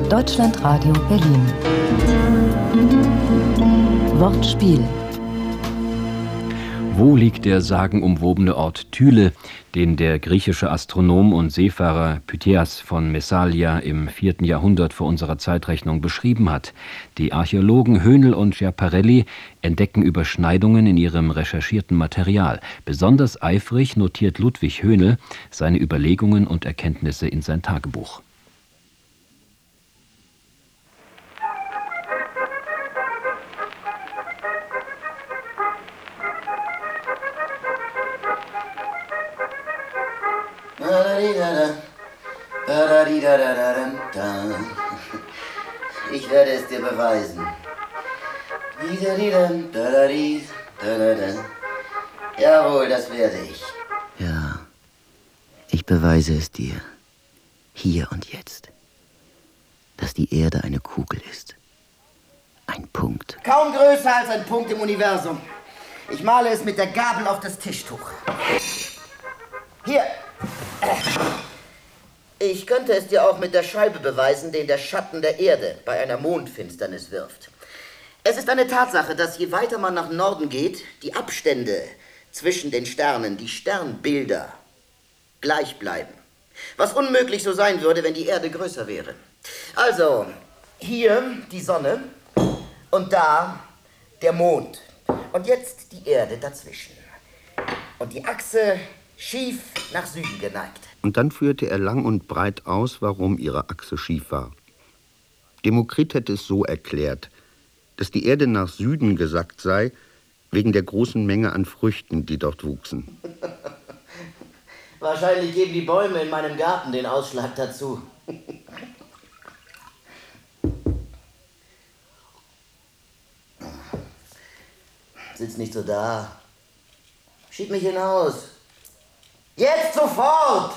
Deutschlandradio Berlin. Wortspiel. Wo liegt der sagenumwobene Ort Thyle, den der griechische Astronom und Seefahrer Pytheas von Messalia im 4. Jahrhundert vor unserer Zeitrechnung beschrieben hat? Die Archäologen Höhnel und Schiaparelli entdecken Überschneidungen in ihrem recherchierten Material. Besonders eifrig notiert Ludwig Höhnel seine Überlegungen und Erkenntnisse in sein Tagebuch. Ich werde es dir beweisen. Jawohl, das werde ich. Ja, ich beweise es dir. Hier und jetzt. Dass die Erde eine Kugel ist. Ein Punkt. Kaum größer als ein Punkt im Universum. Ich male es mit der Gabel auf das Tischtuch. Hier. Ich könnte es dir auch mit der Scheibe beweisen, den der Schatten der Erde bei einer Mondfinsternis wirft. Es ist eine Tatsache, dass je weiter man nach Norden geht, die Abstände zwischen den Sternen, die Sternbilder, gleich bleiben. Was unmöglich so sein würde, wenn die Erde größer wäre. Also, hier die Sonne und da der Mond. Und jetzt die Erde dazwischen. Und die Achse schief nach Süden geneigt. Und dann führte er lang und breit aus, warum ihre Achse schief war. Demokrit hätte es so erklärt, dass die Erde nach Süden gesackt sei, wegen der großen Menge an Früchten, die dort wuchsen. Wahrscheinlich geben die Bäume in meinem Garten den Ausschlag dazu. Sitz nicht so da. Schieb mich hinaus. Jetzt sofort!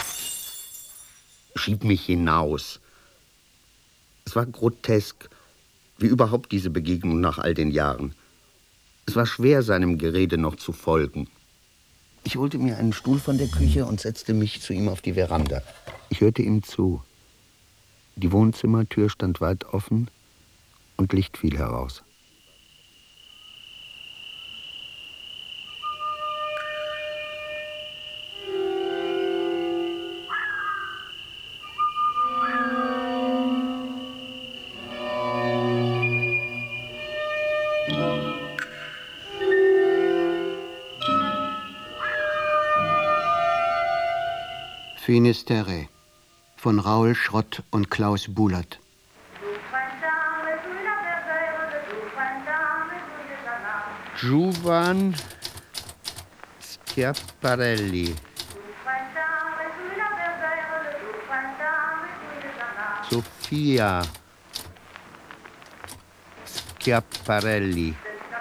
Schieb mich hinaus. Es war grotesk, wie überhaupt diese Begegnung nach all den Jahren. Es war schwer, seinem Gerede noch zu folgen. Ich holte mir einen Stuhl von der Küche und setzte mich zu ihm auf die Veranda. Ich hörte ihm zu. Die Wohnzimmertür stand weit offen und Licht fiel heraus. Finisterre von Raoul Schrott und Klaus Bulat. Giovan Schiaparelli. Sofia Schiaparelli.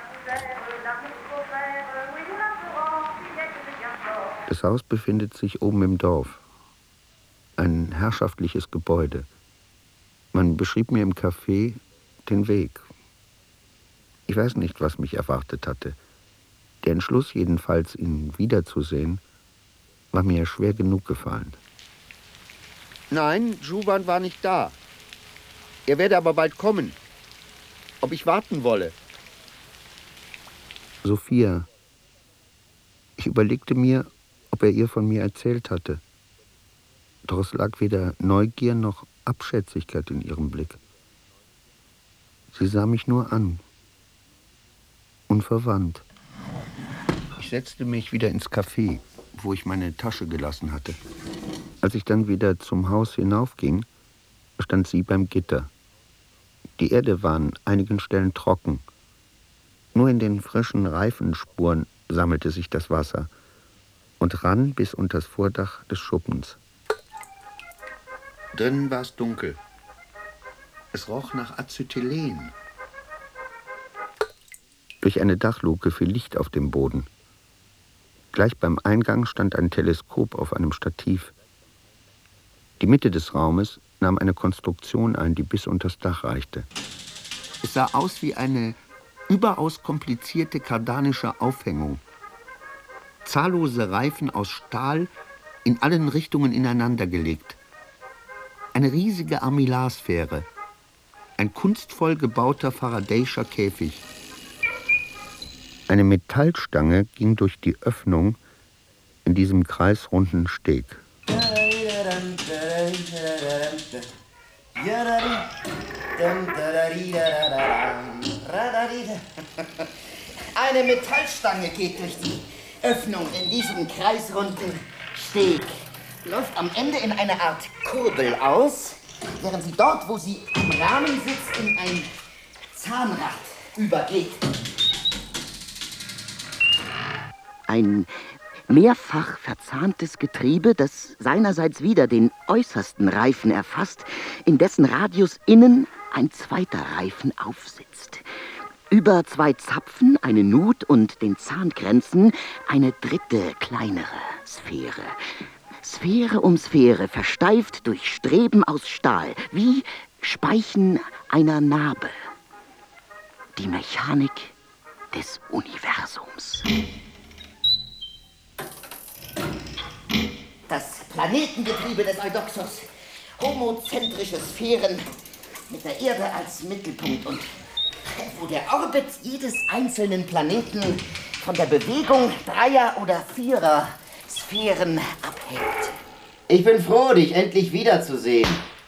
Das Haus befindet sich oben im Dorf. Ein herrschaftliches Gebäude. Man beschrieb mir im Café den Weg. Ich weiß nicht, was mich erwartet hatte. Der Entschluss jedenfalls, ihn wiederzusehen, war mir schwer genug gefallen. Nein, Giovan war nicht da. Er werde aber bald kommen. Ob ich warten wolle? Sophia. Ich überlegte mir, ob er ihr von mir erzählt hatte. Doch es lag weder Neugier noch Abschätzigkeit in ihrem Blick. Sie sah mich nur an. Unverwandt. Ich setzte mich wieder ins Café, wo ich meine Tasche gelassen hatte. Als ich dann wieder zum Haus hinaufging, stand sie beim Gitter. Die Erde war an einigen Stellen trocken. Nur in den frischen Reifenspuren sammelte sich das Wasser und rann bis unters Vordach des Schuppens. Drinnen war es dunkel. Es roch nach Acetylen. Durch eine Dachluke fiel Licht auf dem Boden. Gleich beim Eingang stand ein Teleskop auf einem Stativ. Die Mitte des Raumes nahm eine Konstruktion ein, die bis unters Dach reichte. Es sah aus wie eine überaus komplizierte kardanische Aufhängung. Zahllose Reifen aus Stahl in allen Richtungen ineinander gelegt. Eine riesige Armillarsphäre. Ein kunstvoll gebauter Faraday'scher Käfig. Eine Metallstange ging durch die Öffnung in diesem kreisrunden Steg. Eine Metallstange geht durch die Öffnung in diesem kreisrunden Steg, läuft am Ende in eine Art Kurbel aus, während sie dort, wo sie am Rahmen sitzt, in ein Zahnrad übergeht. Ein mehrfach verzahntes Getriebe, das seinerseits wieder den äußersten Reifen erfasst, in dessen Radius innen ein zweiter Reifen aufsitzt. Über 2 Zapfen, eine Nut und den Zahngrenzen eine dritte, kleinere Sphäre. Sphäre um Sphäre, versteift durch Streben aus Stahl, wie Speichen einer Narbe. Die Mechanik des Universums. Das Planetengetriebe des Eudoxos. Homozentrische Sphären mit der Erde als Mittelpunkt und wo der Orbit jedes einzelnen Planeten von der Bewegung 3er oder 4er Sphären abhängt. Ich bin froh, dich endlich wiederzusehen.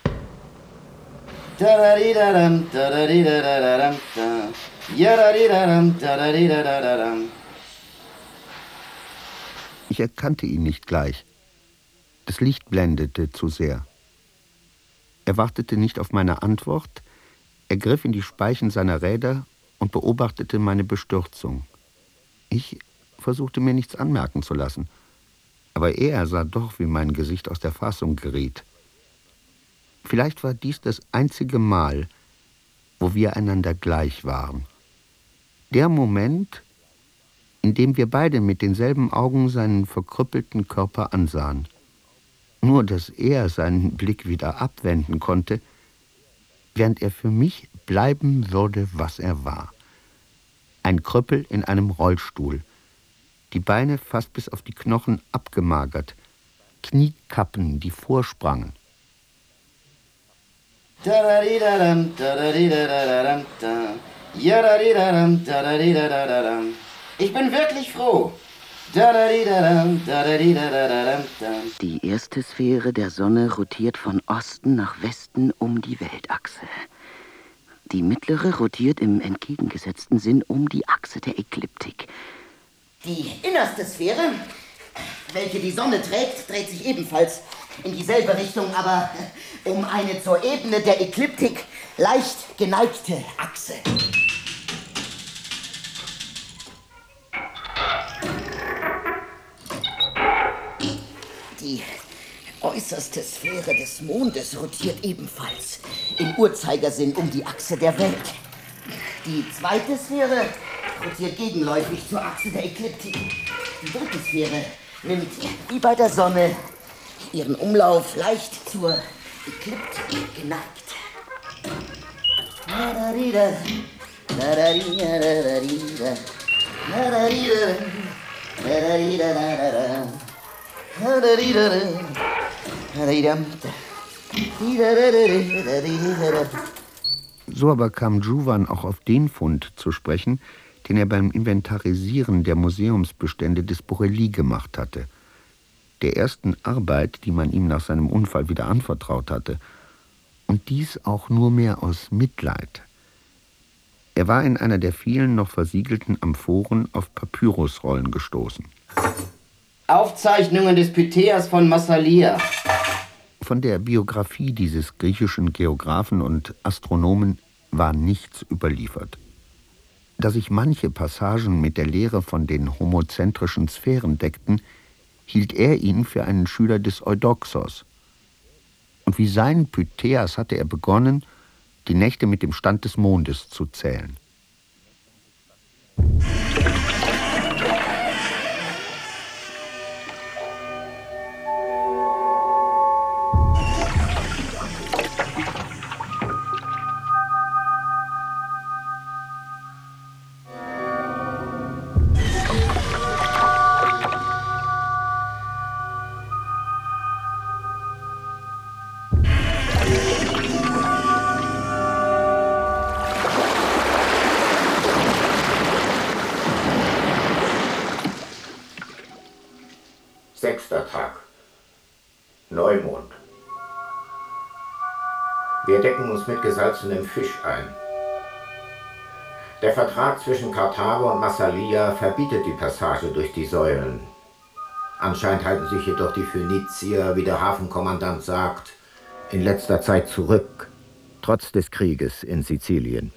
Ich erkannte ihn nicht gleich. Das Licht blendete zu sehr. Er wartete nicht auf meine Antwort. Er griff in die Speichen seiner Räder und beobachtete meine Bestürzung. Ich versuchte mir nichts anmerken zu lassen. Aber er sah doch, wie mein Gesicht aus der Fassung geriet. Vielleicht war dies das einzige Mal, wo wir einander gleich waren. Der Moment, in dem wir beide mit denselben Augen seinen verkrüppelten Körper ansahen. Nur, dass er seinen Blick wieder abwenden konnte, während er für mich bleiben würde, was er war. Ein Krüppel in einem Rollstuhl, die Beine fast bis auf die Knochen abgemagert, Kniekappen, die vorsprangen. Ich bin wirklich froh. Die erste Sphäre der Sonne rotiert von Osten nach Westen um die Weltachse. Die mittlere rotiert im entgegengesetzten Sinn um die Achse der Ekliptik. Die innerste Sphäre, welche die Sonne trägt, dreht sich ebenfalls in dieselbe Richtung, aber um eine zur Ebene der Ekliptik leicht geneigte Achse. Die äußerste Sphäre des Mondes rotiert ebenfalls im Uhrzeigersinn um die Achse der Welt. Die zweite Sphäre rotiert gegenläufig zur Achse der Ekliptik. Die dritte Sphäre nimmt, wie bei der Sonne, ihren Umlauf leicht zur Ekliptik geneigt. So aber kam Juvan auch auf den Fund zu sprechen, den er beim Inventarisieren der Museumsbestände des Borelli gemacht hatte. Der ersten Arbeit, die man ihm nach seinem Unfall wieder anvertraut hatte. Und dies auch nur mehr aus Mitleid. Er war in einer der vielen noch versiegelten Amphoren auf Papyrusrollen gestoßen. Aufzeichnungen des Pytheas von Massalia. Von der Biografie dieses griechischen Geographen und Astronomen war nichts überliefert. Da sich manche Passagen mit der Lehre von den homozentrischen Sphären deckten, hielt er ihn für einen Schüler des Eudoxos. Und wie sein Pytheas hatte er begonnen, die Nächte mit dem Stand des Mondes zu zählen. Sechster Tag. Neumond. Wir decken uns mit gesalzenem Fisch ein. Der Vertrag zwischen Karthago und Massalia verbietet die Passage durch die Säulen. Anscheinend halten sich jedoch die Phönizier, wie der Hafenkommandant sagt, in letzter Zeit zurück, trotz des Krieges in Sizilien.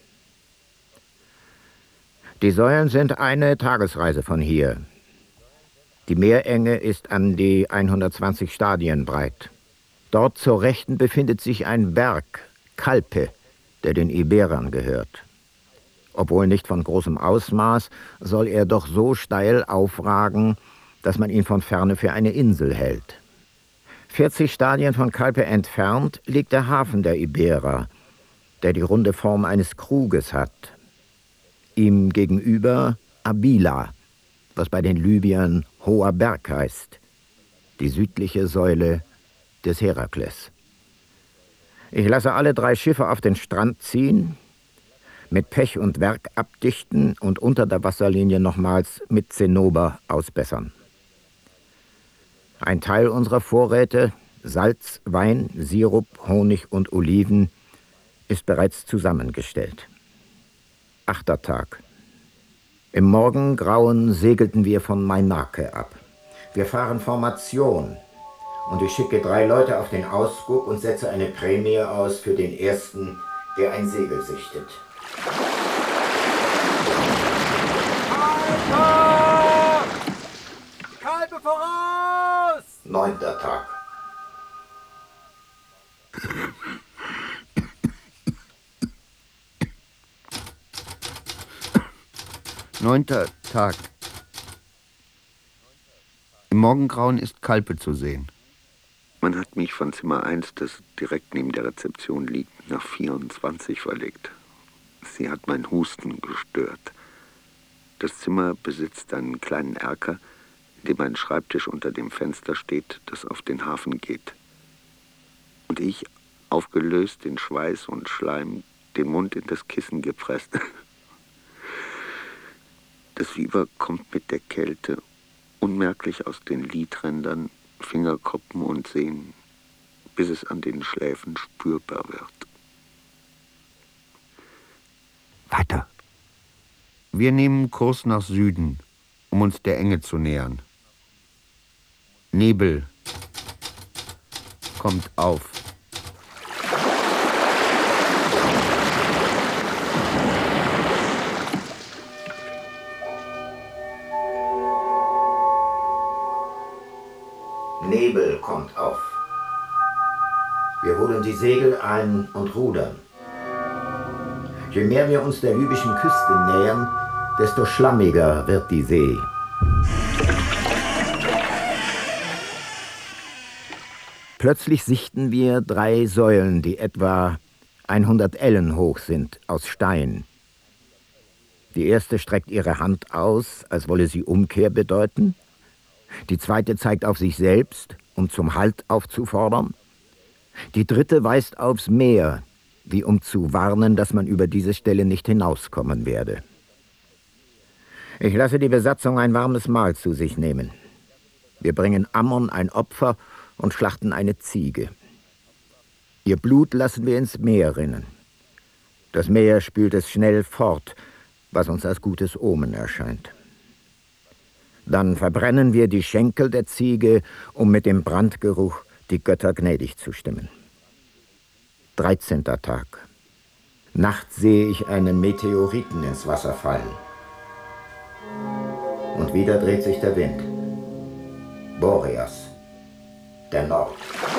Die Säulen sind eine Tagesreise von hier. Die Meerenge ist an die 120 Stadien breit. Dort zur Rechten befindet sich ein Berg, Calpe, der den Iberern gehört. Obwohl nicht von großem Ausmaß, soll er doch so steil aufragen, dass man ihn von Ferne für eine Insel hält. 40 Stadien von Calpe entfernt liegt der Hafen der Iberer, der die runde Form eines Kruges hat. Ihm gegenüber Abila, was bei den Libyern Hoher Berg heißt, die südliche Säule des Herakles. Ich lasse alle 3 Schiffe auf den Strand ziehen, mit Pech und Werk abdichten und unter der Wasserlinie nochmals mit Zinnober ausbessern. Ein Teil unserer Vorräte, Salz, Wein, Sirup, Honig und Oliven, ist bereits zusammengestellt. 8. Tag. Im Morgengrauen segelten wir von Mainake ab. Wir fahren Formation und ich schicke 3 Leute auf den Ausguck und setze eine Prämie aus für den Ersten, der ein Segel sichtet. Kalbe voraus! 9. Tag. Neunter Tag. Im Morgengrauen ist Calpe zu sehen. Man hat mich von Zimmer 1, das direkt neben der Rezeption liegt, nach 24 verlegt. Sie hat mein Husten gestört. Das Zimmer besitzt einen kleinen Erker, in dem ein Schreibtisch unter dem Fenster steht, das auf den Hafen geht. Und ich, aufgelöst in Schweiß und Schleim, den Mund in das Kissen gepresst. Das Fieber kommt mit der Kälte unmerklich aus den Lidrändern, Fingerkuppen und Sehnen, bis es an den Schläfen spürbar wird. Weiter. Wir nehmen Kurs nach Süden, um uns der Enge zu nähern. Nebel kommt auf. Nebel kommt auf. Wir holen die Segel ein und rudern. Je mehr wir uns der libyschen Küste nähern, desto schlammiger wird die See. Plötzlich sichten wir 3 Säulen, die etwa 100 Ellen hoch sind, aus Stein. Die erste streckt ihre Hand aus, als wolle sie Umkehr bedeuten. Die zweite zeigt auf sich selbst, um zum Halt aufzufordern. Die dritte weist aufs Meer, wie um zu warnen, dass man über diese Stelle nicht hinauskommen werde. Ich lasse die Besatzung ein warmes Mahl zu sich nehmen. Wir bringen Ammon ein Opfer und schlachten eine Ziege. Ihr Blut lassen wir ins Meer rinnen. Das Meer spült es schnell fort, was uns als gutes Omen erscheint. Dann verbrennen wir die Schenkel der Ziege, um mit dem Brandgeruch die Götter gnädig zu stimmen. 13. Tag. Nachts sehe ich einen Meteoriten ins Wasser fallen. Und wieder dreht sich der Wind. Boreas, der Nord.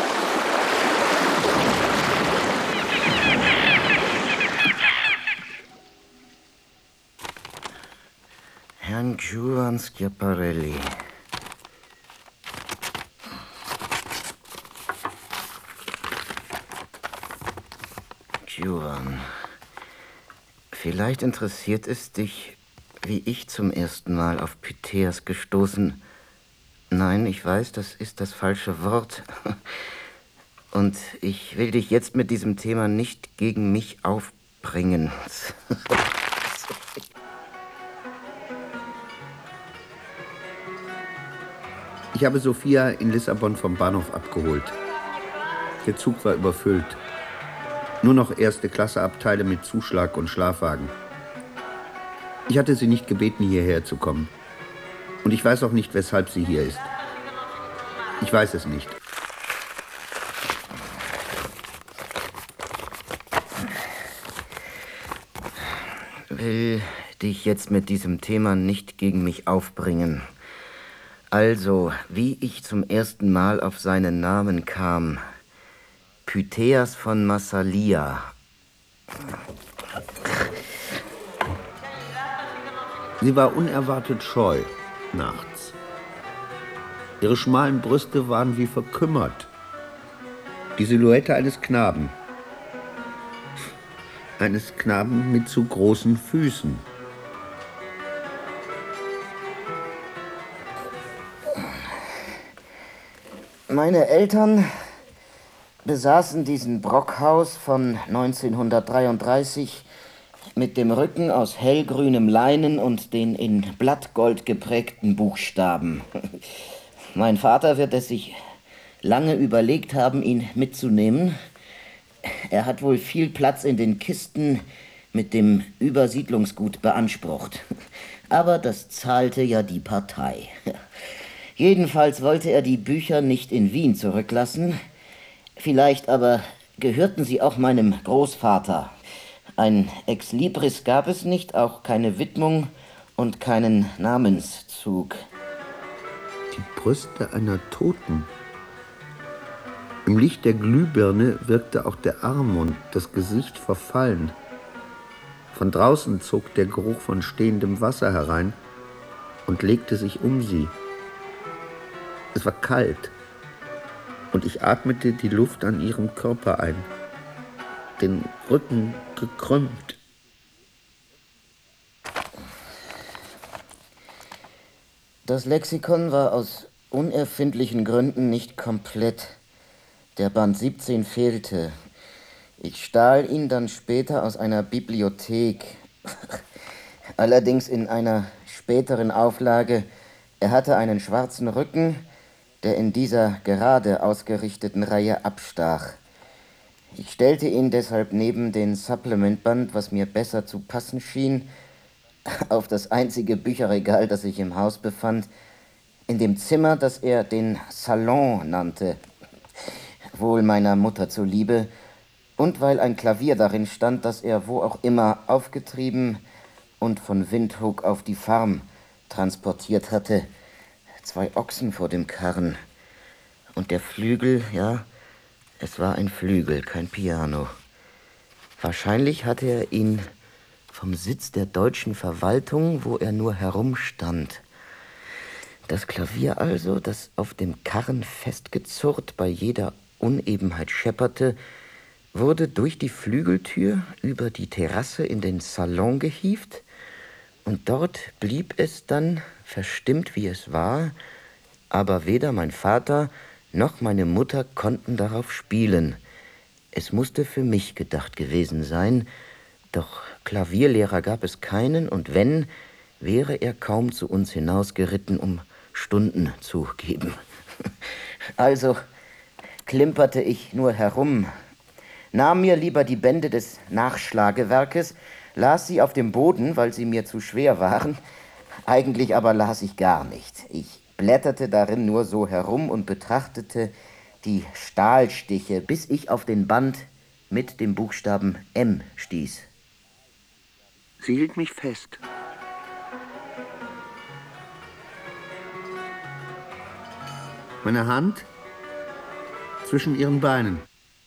Herrn Juan Schiaparelli. Juan, vielleicht interessiert es dich, wie ich zum ersten Mal auf Pythias gestoßen. Nein, ich weiß, das ist das falsche Wort. Und ich will dich jetzt mit diesem Thema nicht gegen mich aufbringen. Ich habe Sophia in Lissabon vom Bahnhof abgeholt. Der Zug war überfüllt. Nur noch Erste-Klasse-Abteile mit Zuschlag und Schlafwagen. Ich hatte sie nicht gebeten, hierher zu kommen. Und ich weiß auch nicht, weshalb sie hier ist. Ich weiß es nicht. Ich will dich jetzt mit diesem Thema nicht gegen mich aufbringen. Also, wie ich zum ersten Mal auf seinen Namen kam. Pythias von Massalia. Sie war unerwartet scheu, nachts. Ihre schmalen Brüste waren wie verkümmert. Die Silhouette eines Knaben. Eines Knaben mit zu großen Füßen. Meine Eltern besaßen diesen Brockhaus von 1933 mit dem Rücken aus hellgrünem Leinen und den in Blattgold geprägten Buchstaben. Mein Vater wird es sich lange überlegt haben, ihn mitzunehmen. Er hat wohl viel Platz in den Kisten mit dem Übersiedlungsgut beansprucht. Aber das zahlte ja die Partei. Jedenfalls wollte er die Bücher nicht in Wien zurücklassen. Vielleicht aber gehörten sie auch meinem Großvater. Ein Exlibris gab es nicht, auch keine Widmung und keinen Namenszug. Die Brüste einer Toten. Im Licht der Glühbirne wirkte auch der Arm und das Gesicht verfallen. Von draußen zog der Geruch von stehendem Wasser herein und legte sich um sie. Es war kalt und ich atmete die Luft an ihrem Körper ein, den Rücken gekrümmt. Das Lexikon war aus unerfindlichen Gründen nicht komplett. Der Band 17 fehlte. Ich stahl ihn dann später aus einer Bibliothek. Allerdings in einer späteren Auflage. Er hatte einen schwarzen Rücken, der in dieser gerade ausgerichteten Reihe abstach. Ich stellte ihn deshalb neben den Supplementband, was mir besser zu passen schien, auf das einzige Bücherregal, das sich im Haus befand, in dem Zimmer, das er den Salon nannte, wohl meiner Mutter zuliebe, und weil ein Klavier darin stand, das er wo auch immer aufgetrieben und von Windhoek auf die Farm transportiert hatte. 2 Ochsen vor dem Karren. Und der Flügel, ja, es war ein Flügel, kein Piano. Wahrscheinlich hatte er ihn vom Sitz der deutschen Verwaltung, wo er nur herumstand. Das Klavier also, das auf dem Karren festgezurrt bei jeder Unebenheit schepperte, wurde durch die Flügeltür über die Terrasse in den Salon gehievt, und dort blieb es dann, verstimmt wie es war, aber weder mein Vater noch meine Mutter konnten darauf spielen. Es musste für mich gedacht gewesen sein, doch Klavierlehrer gab es keinen, und wenn, wäre er kaum zu uns hinausgeritten, um Stunden zu geben. Also klimperte ich nur herum, nahm mir lieber die Bände des Nachschlagewerkes, las sie auf dem Boden, weil sie mir zu schwer waren. Eigentlich aber las ich gar nicht. Ich blätterte darin nur so herum und betrachtete die Stahlstiche, bis ich auf den Band mit dem Buchstaben M stieß. Sie hielt mich fest. Meine Hand zwischen ihren Beinen.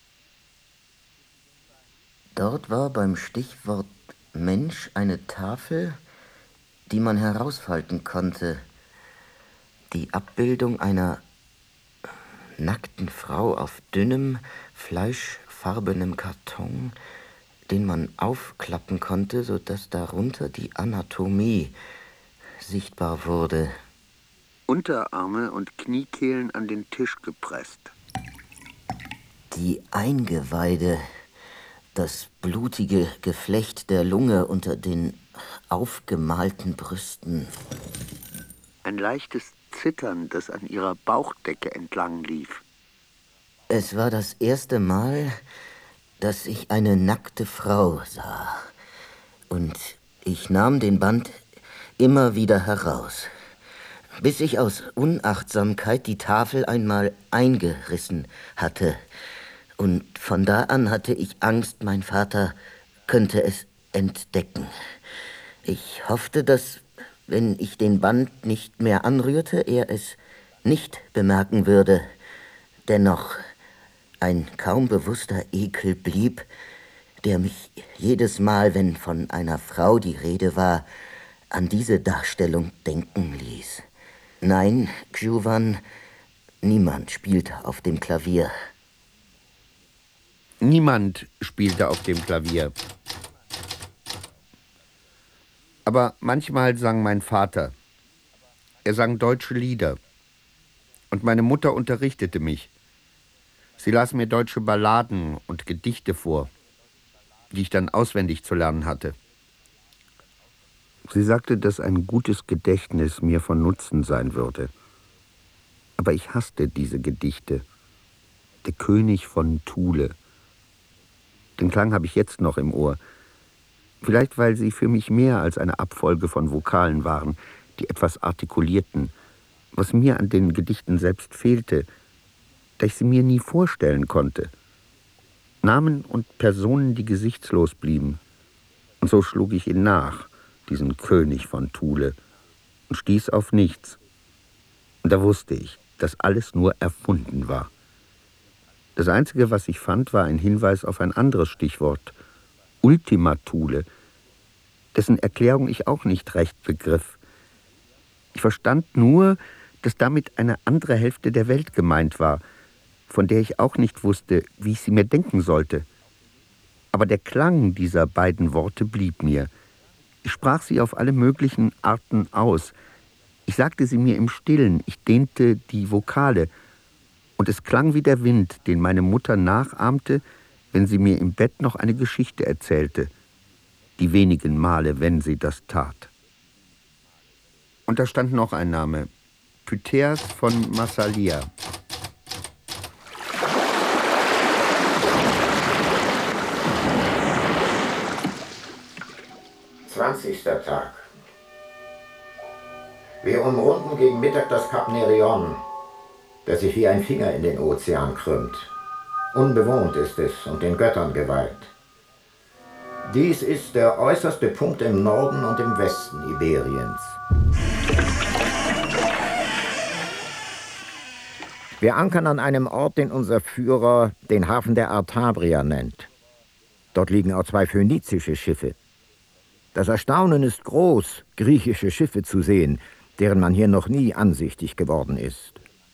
Dort war beim Stichwort Mensch eine Tafel, die man herausfalten konnte. Die Abbildung einer nackten Frau auf dünnem, fleischfarbenem Karton, den man aufklappen konnte, sodass darunter die Anatomie sichtbar wurde. Unterarme und Kniekehlen an den Tisch gepresst. Die Eingeweide, das blutige Geflecht der Lunge unter den aufgemalten Brüsten. Ein leichtes Zittern, das an ihrer Bauchdecke entlang lief. Es war das erste Mal, dass ich eine nackte Frau sah. Und ich nahm den Band immer wieder heraus, bis ich aus Unachtsamkeit die Tafel einmal eingerissen hatte. Und von da an hatte ich Angst, mein Vater könnte es entdecken. Ich hoffte, dass, wenn ich den Band nicht mehr anrührte, er es nicht bemerken würde. Dennoch, ein kaum bewusster Ekel blieb, der mich jedes Mal, wenn von einer Frau die Rede war, an diese Darstellung denken ließ. Nein, Xuan, niemand spielte auf dem Klavier. Niemand spielte auf dem Klavier. Aber manchmal sang mein Vater. Er sang deutsche Lieder. Und meine Mutter unterrichtete mich. Sie las mir deutsche Balladen und Gedichte vor, die ich dann auswendig zu lernen hatte. Sie sagte, dass ein gutes Gedächtnis mir von Nutzen sein würde. Aber ich hasste diese Gedichte. Der König von Thule. Den Klang habe ich jetzt noch im Ohr. Vielleicht, weil sie für mich mehr als eine Abfolge von Vokalen waren, die etwas artikulierten, was mir an den Gedichten selbst fehlte, da ich sie mir nie vorstellen konnte. Namen und Personen, die gesichtslos blieben. Und so schlug ich ihn nach, diesen König von Thule, und stieß auf nichts. Und da wusste ich, dass alles nur erfunden war. Das Einzige, was ich fand, war ein Hinweis auf ein anderes Stichwort, Ultima Thule, dessen Erklärung ich auch nicht recht begriff. Ich verstand nur, dass damit eine andere Hälfte der Welt gemeint war, von der ich auch nicht wusste, wie ich sie mir denken sollte. Aber der Klang dieser beiden Worte blieb mir. Ich sprach sie auf alle möglichen Arten aus. Ich sagte sie mir im Stillen, ich dehnte die Vokale. Und es klang wie der Wind, den meine Mutter nachahmte, wenn sie mir im Bett noch eine Geschichte erzählte. Die wenigen Male, wenn sie das tat. Und da stand noch ein Name. Pythias von Massalia. »20. Tag. Wir umrunden gegen Mittag das Kap Nerion, das sich wie ein Finger in den Ozean krümmt. Unbewohnt ist es und den Göttern geweiht. Dies ist der äußerste Punkt im Norden und im Westen Iberiens. Wir ankern an einem Ort, den unser Führer den Hafen der Artabria nennt. Dort liegen auch 2 phönizische Schiffe. Das Erstaunen ist groß, griechische Schiffe zu sehen, deren man hier noch nie ansichtig geworden ist.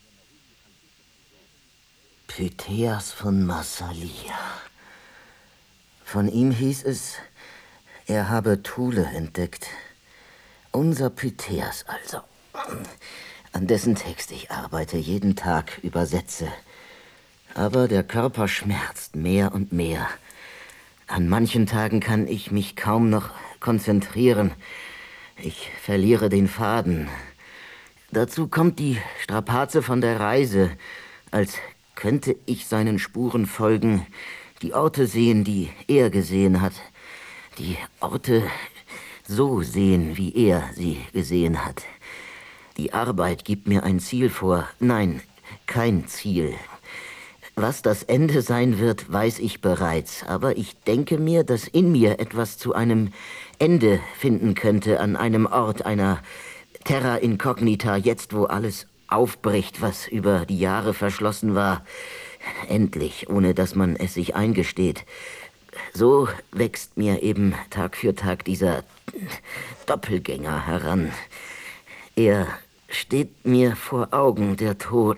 Pythias von Massalia. Von ihm hieß es, er habe Thule entdeckt. Unser Pythias also, an dessen Text ich arbeite, jeden Tag übersetze. Aber der Körper schmerzt mehr und mehr. An manchen Tagen kann ich mich kaum noch konzentrieren. Ich verliere den Faden. Dazu kommt die Strapaze von der Reise, als könnte ich seinen Spuren folgen, die Orte sehen, die er gesehen hat, die Orte so sehen, wie er sie gesehen hat. Die Arbeit gibt mir ein Ziel vor. Nein, kein Ziel. Was das Ende sein wird, weiß ich bereits, aber ich denke mir, dass in mir etwas zu einem Ende finden könnte an einem Ort, einer Terra Incognita, jetzt wo alles aufbricht, was über die Jahre verschlossen war. Endlich, ohne dass man es sich eingesteht. So wächst mir eben Tag für Tag dieser Doppelgänger heran. Er steht mir vor Augen, der Tod.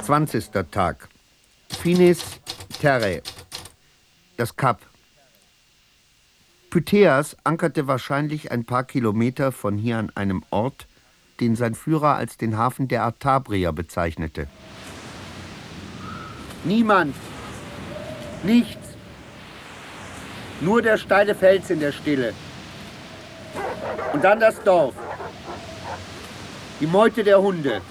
20. Tag. Finis Terrae. Das Kap. Pythias ankerte wahrscheinlich ein paar Kilometer von hier an einem Ort, den sein Führer als den Hafen der Artabrier bezeichnete. Niemand. Nichts. Nur der steile Fels in der Stille. Und dann das Dorf. Die Meute der Hunde.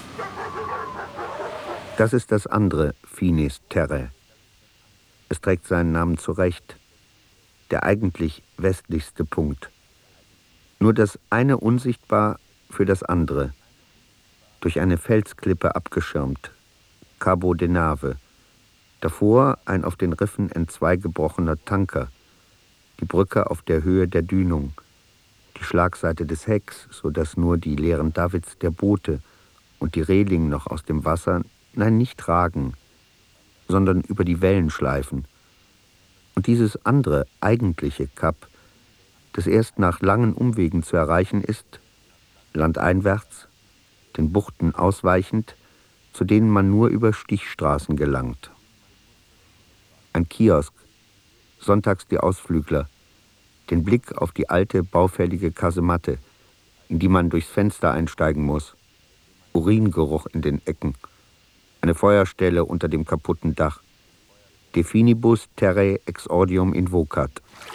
Das ist das andere Finis Terrae. Es trägt seinen Namen zu Recht. Der eigentlich westlichste Punkt. Nur das eine unsichtbar für das andere. Durch eine Felsklippe abgeschirmt. Cabo de Nave. Davor ein auf den Riffen entzweigebrochener Tanker. Die Brücke auf der Höhe der Dünung. Die Schlagseite des Hecks, sodass nur die leeren Davits der Boote und die Reling noch aus dem Wasser, nein, nicht ragen, sondern über die Wellen schleifen. Und dieses andere, eigentliche Kap, das erst nach langen Umwegen zu erreichen ist, landeinwärts, den Buchten ausweichend, zu denen man nur über Stichstraßen gelangt. Ein Kiosk, sonntags die Ausflügler, den Blick auf die alte, baufällige Kasematte, in die man durchs Fenster einsteigen muss, Uringeruch in den Ecken, eine Feuerstelle unter dem kaputten Dach. De finibus terrae exordium invocat.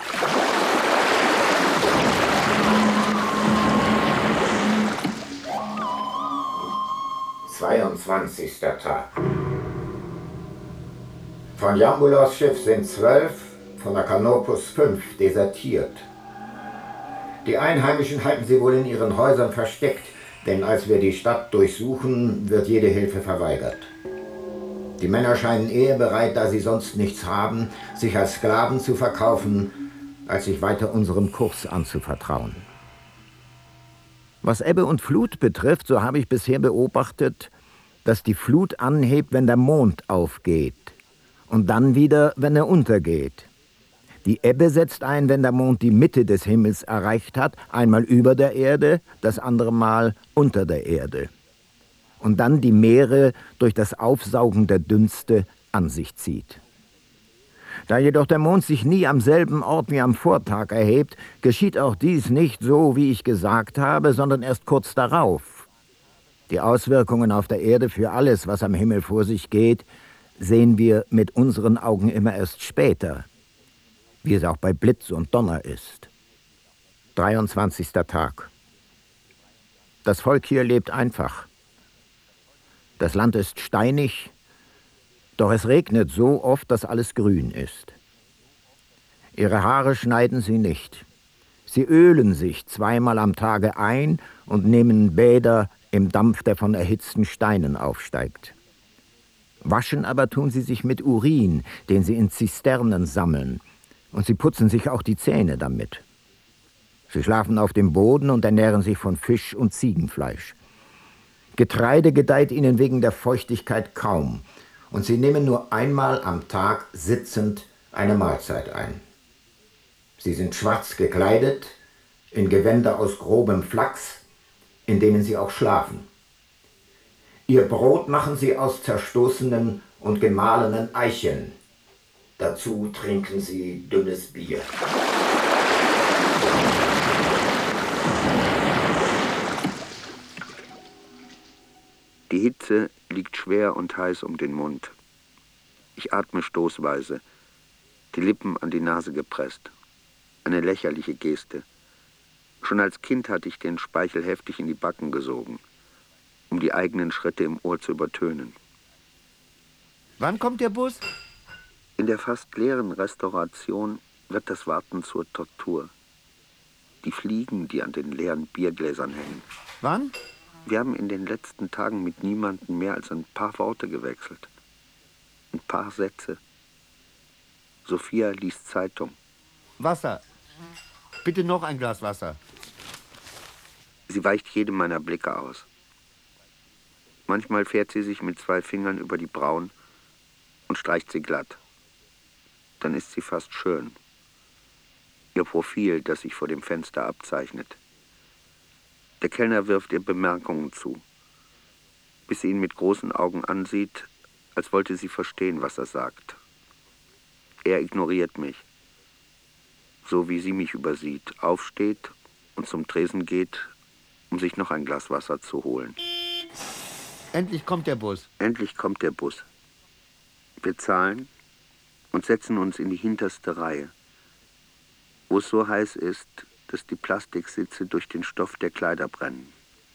»22. Tag. Von Jambulos Schiff sind 12, von der Canopus 5 desertiert. Die Einheimischen halten sie wohl in ihren Häusern versteckt, denn als wir die Stadt durchsuchen, wird jede Hilfe verweigert. Die Männer scheinen eher bereit, da sie sonst nichts haben, sich als Sklaven zu verkaufen, als sich weiter unserem Kurs anzuvertrauen. Was Ebbe und Flut betrifft, so habe ich bisher beobachtet, dass die Flut anhebt, wenn der Mond aufgeht und dann wieder, wenn er untergeht. Die Ebbe setzt ein, wenn der Mond die Mitte des Himmels erreicht hat, einmal über der Erde, das andere Mal unter der Erde. Und dann die Meere durch das Aufsaugen der Dünste an sich zieht. Da jedoch der Mond sich nie am selben Ort wie am Vortag erhebt, geschieht auch dies nicht so, wie ich gesagt habe, sondern erst kurz darauf. Die Auswirkungen auf der Erde für alles, was am Himmel vor sich geht, sehen wir mit unseren Augen immer erst später, wie es auch bei Blitz und Donner ist. 23. Tag. Das Volk hier lebt einfach. Das Land ist steinig, doch es regnet so oft, dass alles grün ist. Ihre Haare schneiden sie nicht. Sie ölen sich zweimal am Tage ein und nehmen Bäder im Dampf, der von erhitzten Steinen aufsteigt. Waschen aber tun sie sich mit Urin, den sie in Zisternen sammeln, und sie putzen sich auch die Zähne damit. Sie schlafen auf dem Boden und ernähren sich von Fisch und Ziegenfleisch. Getreide gedeiht ihnen wegen der Feuchtigkeit kaum, und sie nehmen nur einmal am Tag sitzend eine Mahlzeit ein. Sie sind schwarz gekleidet, in Gewänder aus grobem Flachs, in denen sie auch schlafen. Ihr Brot machen sie aus zerstoßenen und gemahlenen Eicheln. Dazu trinken sie dünnes Bier. Die Hitze liegt schwer und heiß um den Mund. Ich atme stoßweise, die Lippen an die Nase gepresst. Eine lächerliche Geste. Schon als Kind hatte ich den Speichel heftig in die Backen gesogen, um die eigenen Schritte im Ohr zu übertönen. Wann kommt der Bus? In der fast leeren Restauration wird das Warten zur Tortur. Die Fliegen, die an den leeren Biergläsern hängen. Wann? Wir haben in den letzten Tagen mit niemandem mehr als ein paar Worte gewechselt. Ein paar Sätze. Sophia liest Zeitung. Wasser. Bitte noch ein Glas Wasser. Sie weicht jedem meiner Blicke aus. Manchmal fährt sie sich mit 2 Fingern über die Brauen und streicht sie glatt. Dann ist sie fast schön. Ihr Profil, das sich vor dem Fenster abzeichnet. Der Kellner wirft ihr Bemerkungen zu. Bis sie ihn mit großen Augen ansieht, als wollte sie verstehen, was er sagt. Er ignoriert mich, so wie sie mich übersieht, aufsteht und zum Tresen geht, um sich noch ein Glas Wasser zu holen. Endlich kommt der Bus. Endlich kommt der Bus. Wir zahlen und setzen uns in die hinterste Reihe, wo es so heiß ist, dass die Plastiksitze durch den Stoff der Kleider brennen.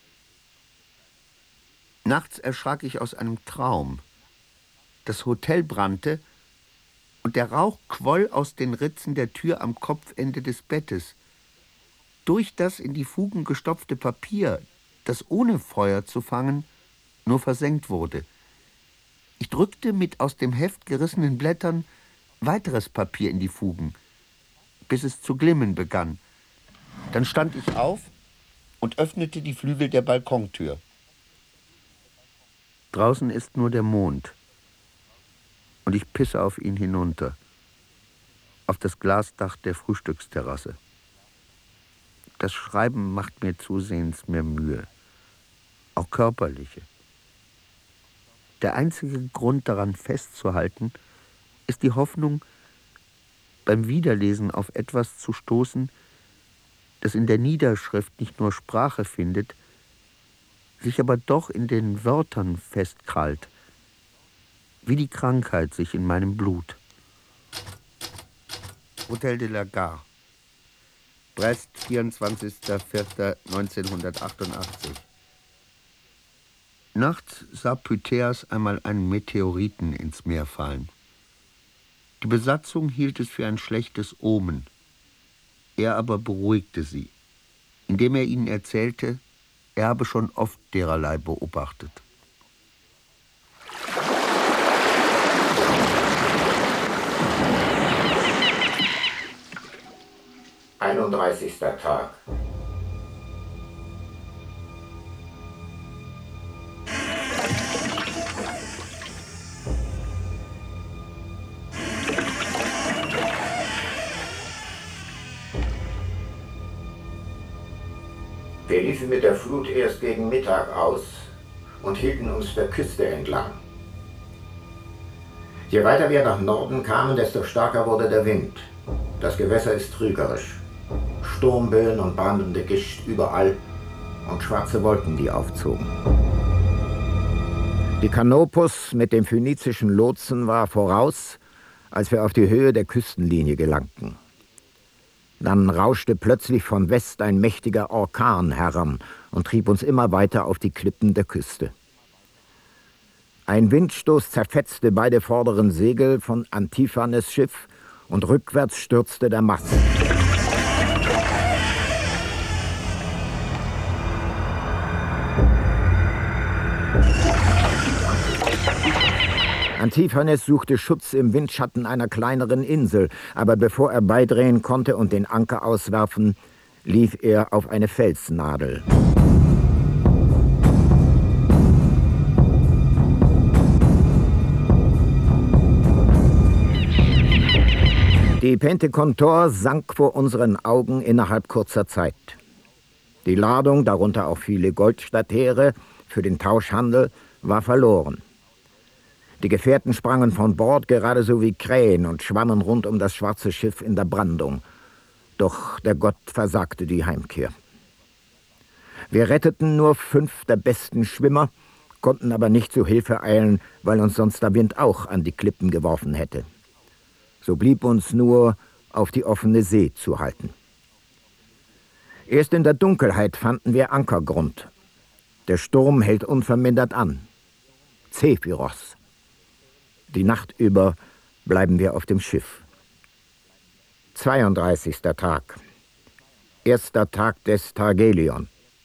Nachts erschrak ich aus einem Traum. Das Hotel brannte und der Rauch quoll aus den Ritzen der Tür am Kopfende des Bettes. Durch das in die Fugen gestopfte Papier, das ohne Feuer zu fangen nur versenkt wurde. Ich drückte mit aus dem Heft gerissenen Blättern weiteres Papier in die Fugen, bis es zu glimmen begann. Dann stand ich auf und öffnete die Flügel der Balkontür. Draußen ist nur der Mond und ich pisse auf ihn hinunter, auf das Glasdach der Frühstücksterrasse. Das Schreiben macht mir zusehends mehr Mühe, auch körperliche. Der einzige Grund daran festzuhalten, ist die Hoffnung, beim Wiederlesen auf etwas zu stoßen, das in der Niederschrift nicht nur Sprache findet, sich aber doch in den Wörtern festkrallt, wie die Krankheit sich in meinem Blut. Hotel de la Gare, Brest, 24.04.1988. Nachts sah Pythias einmal einen Meteoriten ins Meer fallen. Die Besatzung hielt es für ein schlechtes Omen. Er aber beruhigte sie, indem er ihnen erzählte, er habe schon oft dererlei beobachtet. Einunddreißigster Tag. Wir liefen mit der Flut erst gegen Mittag aus und hielten uns der Küste entlang. Je weiter wir nach Norden kamen, desto stärker wurde der Wind. Das Gewässer ist trügerisch. Sturmböen und brandende Gischt überall und schwarze Wolken, die aufzogen. Die Kanopus mit dem phönizischen Lotsen war voraus, als wir auf die Höhe der Küstenlinie gelangten. Dann rauschte plötzlich von West ein mächtiger Orkan heran und trieb uns immer weiter auf die Klippen der Küste. Ein Windstoß zerfetzte beide vorderen Segel von Antiphanes Schiff und rückwärts stürzte der Mast. Antiphanes suchte Schutz im Windschatten einer kleineren Insel, aber bevor er beidrehen konnte und den Anker auswerfen, lief er auf eine Felsnadel. Die Pentekontor sank vor unseren Augen innerhalb kurzer Zeit. Die Ladung, darunter auch viele Goldstatere für den Tauschhandel, war verloren. Die Gefährten sprangen von Bord gerade so wie Krähen und schwammen rund um das schwarze Schiff in der Brandung. Doch der Gott versagte die Heimkehr. Wir retteten nur 5 der besten Schwimmer, konnten aber nicht zu Hilfe eilen, weil uns sonst der Wind auch an die Klippen geworfen hätte. So blieb uns nur, auf die offene See zu halten. Erst in der Dunkelheit fanden wir Ankergrund. Der Sturm hält unvermindert an. Zephyros. Die Nacht über bleiben wir auf dem Schiff. 32. Tag. Erster Tag des Thargelion.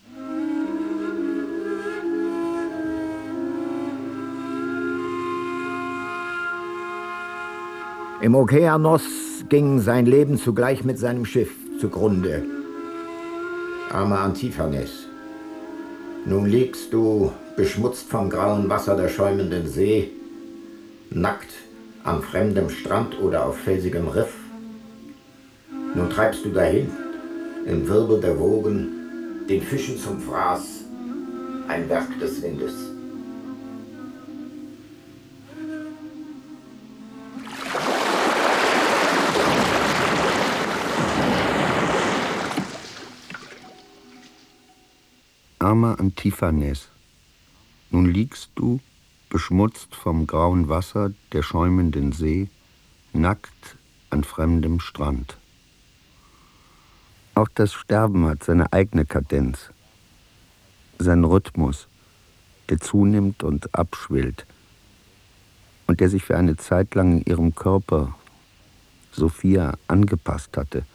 Im Okeanos ging sein Leben zugleich mit seinem Schiff zugrunde. Armer Antiphanes, nun liegst du, beschmutzt vom grauen Wasser der schäumenden See, nackt an fremdem Strand oder auf felsigem Riff. Nun treibst du dahin, im Wirbel der Wogen, den Fischen zum Fraß, ein Werk des Windes. Drama Antiphanes. Nun liegst du, beschmutzt vom grauen Wasser der schäumenden See, nackt an fremdem Strand. Auch das Sterben hat seine eigene Kadenz, seinen Rhythmus, der zunimmt und abschwillt und der sich für eine Zeit lang in ihrem Körper, Sophia, angepasst hatte.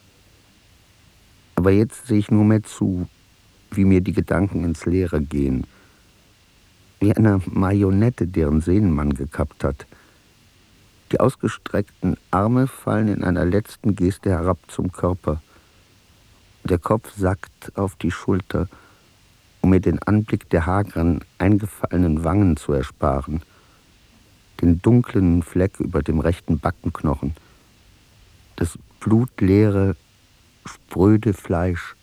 Aber jetzt sehe ich nur mehr zu, wie mir die Gedanken ins Leere gehen, wie eine Marionette, deren Sehnen man gekappt hat. Die ausgestreckten Arme fallen in einer letzten Geste herab zum Körper. Der Kopf sackt auf die Schulter, um mir den Anblick der hageren, eingefallenen Wangen zu ersparen, den dunklen Fleck über dem rechten Backenknochen, das blutleere, spröde Fleisch.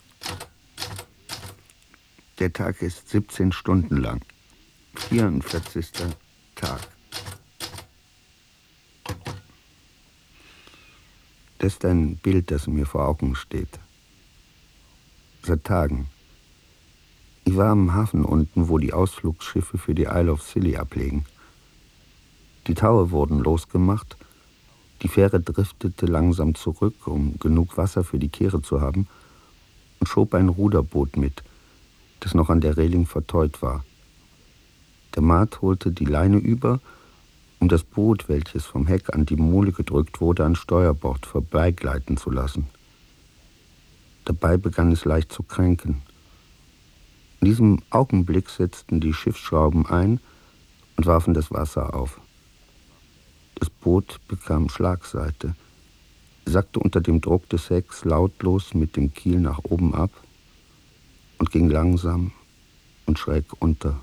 Der Tag ist 17 Stunden lang. 44. Tag. Das ist ein Bild, das mir vor Augen steht. Seit Tagen. Ich war am Hafen unten, wo die Ausflugsschiffe für die Isle of Scilly ablegen. Die Taue wurden losgemacht, die Fähre driftete langsam zurück, um genug Wasser für die Kehre zu haben, und schob ein Ruderboot mit, das noch an der Reling verteut war. Der Maat holte die Leine über, um das Boot, welches vom Heck an die Mole gedrückt wurde, an Steuerbord vorbeigleiten zu lassen. Dabei begann es leicht zu kränken. In diesem Augenblick setzten die Schiffsschrauben ein und warfen das Wasser auf. Das Boot bekam Schlagseite, sackte unter dem Druck des Hecks lautlos mit dem Kiel nach oben ab und ging langsam und schräg unter.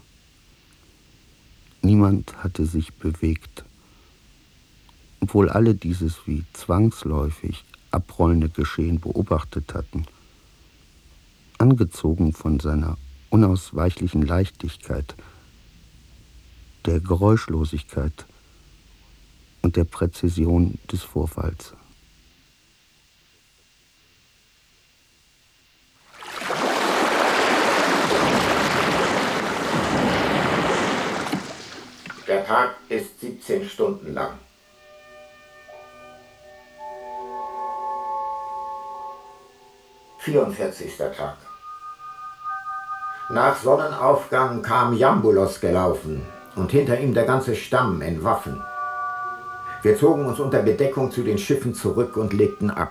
Niemand hatte sich bewegt, obwohl alle dieses wie zwangsläufig abrollende Geschehen beobachtet hatten. Angezogen von seiner unausweichlichen Leichtigkeit, der Geräuschlosigkeit und der Präzision des Vorfalls. Der Tag ist 17 Stunden lang. Vierundvierzigster Tag. Nach Sonnenaufgang kam Jambulos gelaufen und hinter ihm der ganze Stamm in Waffen. Wir zogen uns unter Bedeckung zu den Schiffen zurück und legten ab.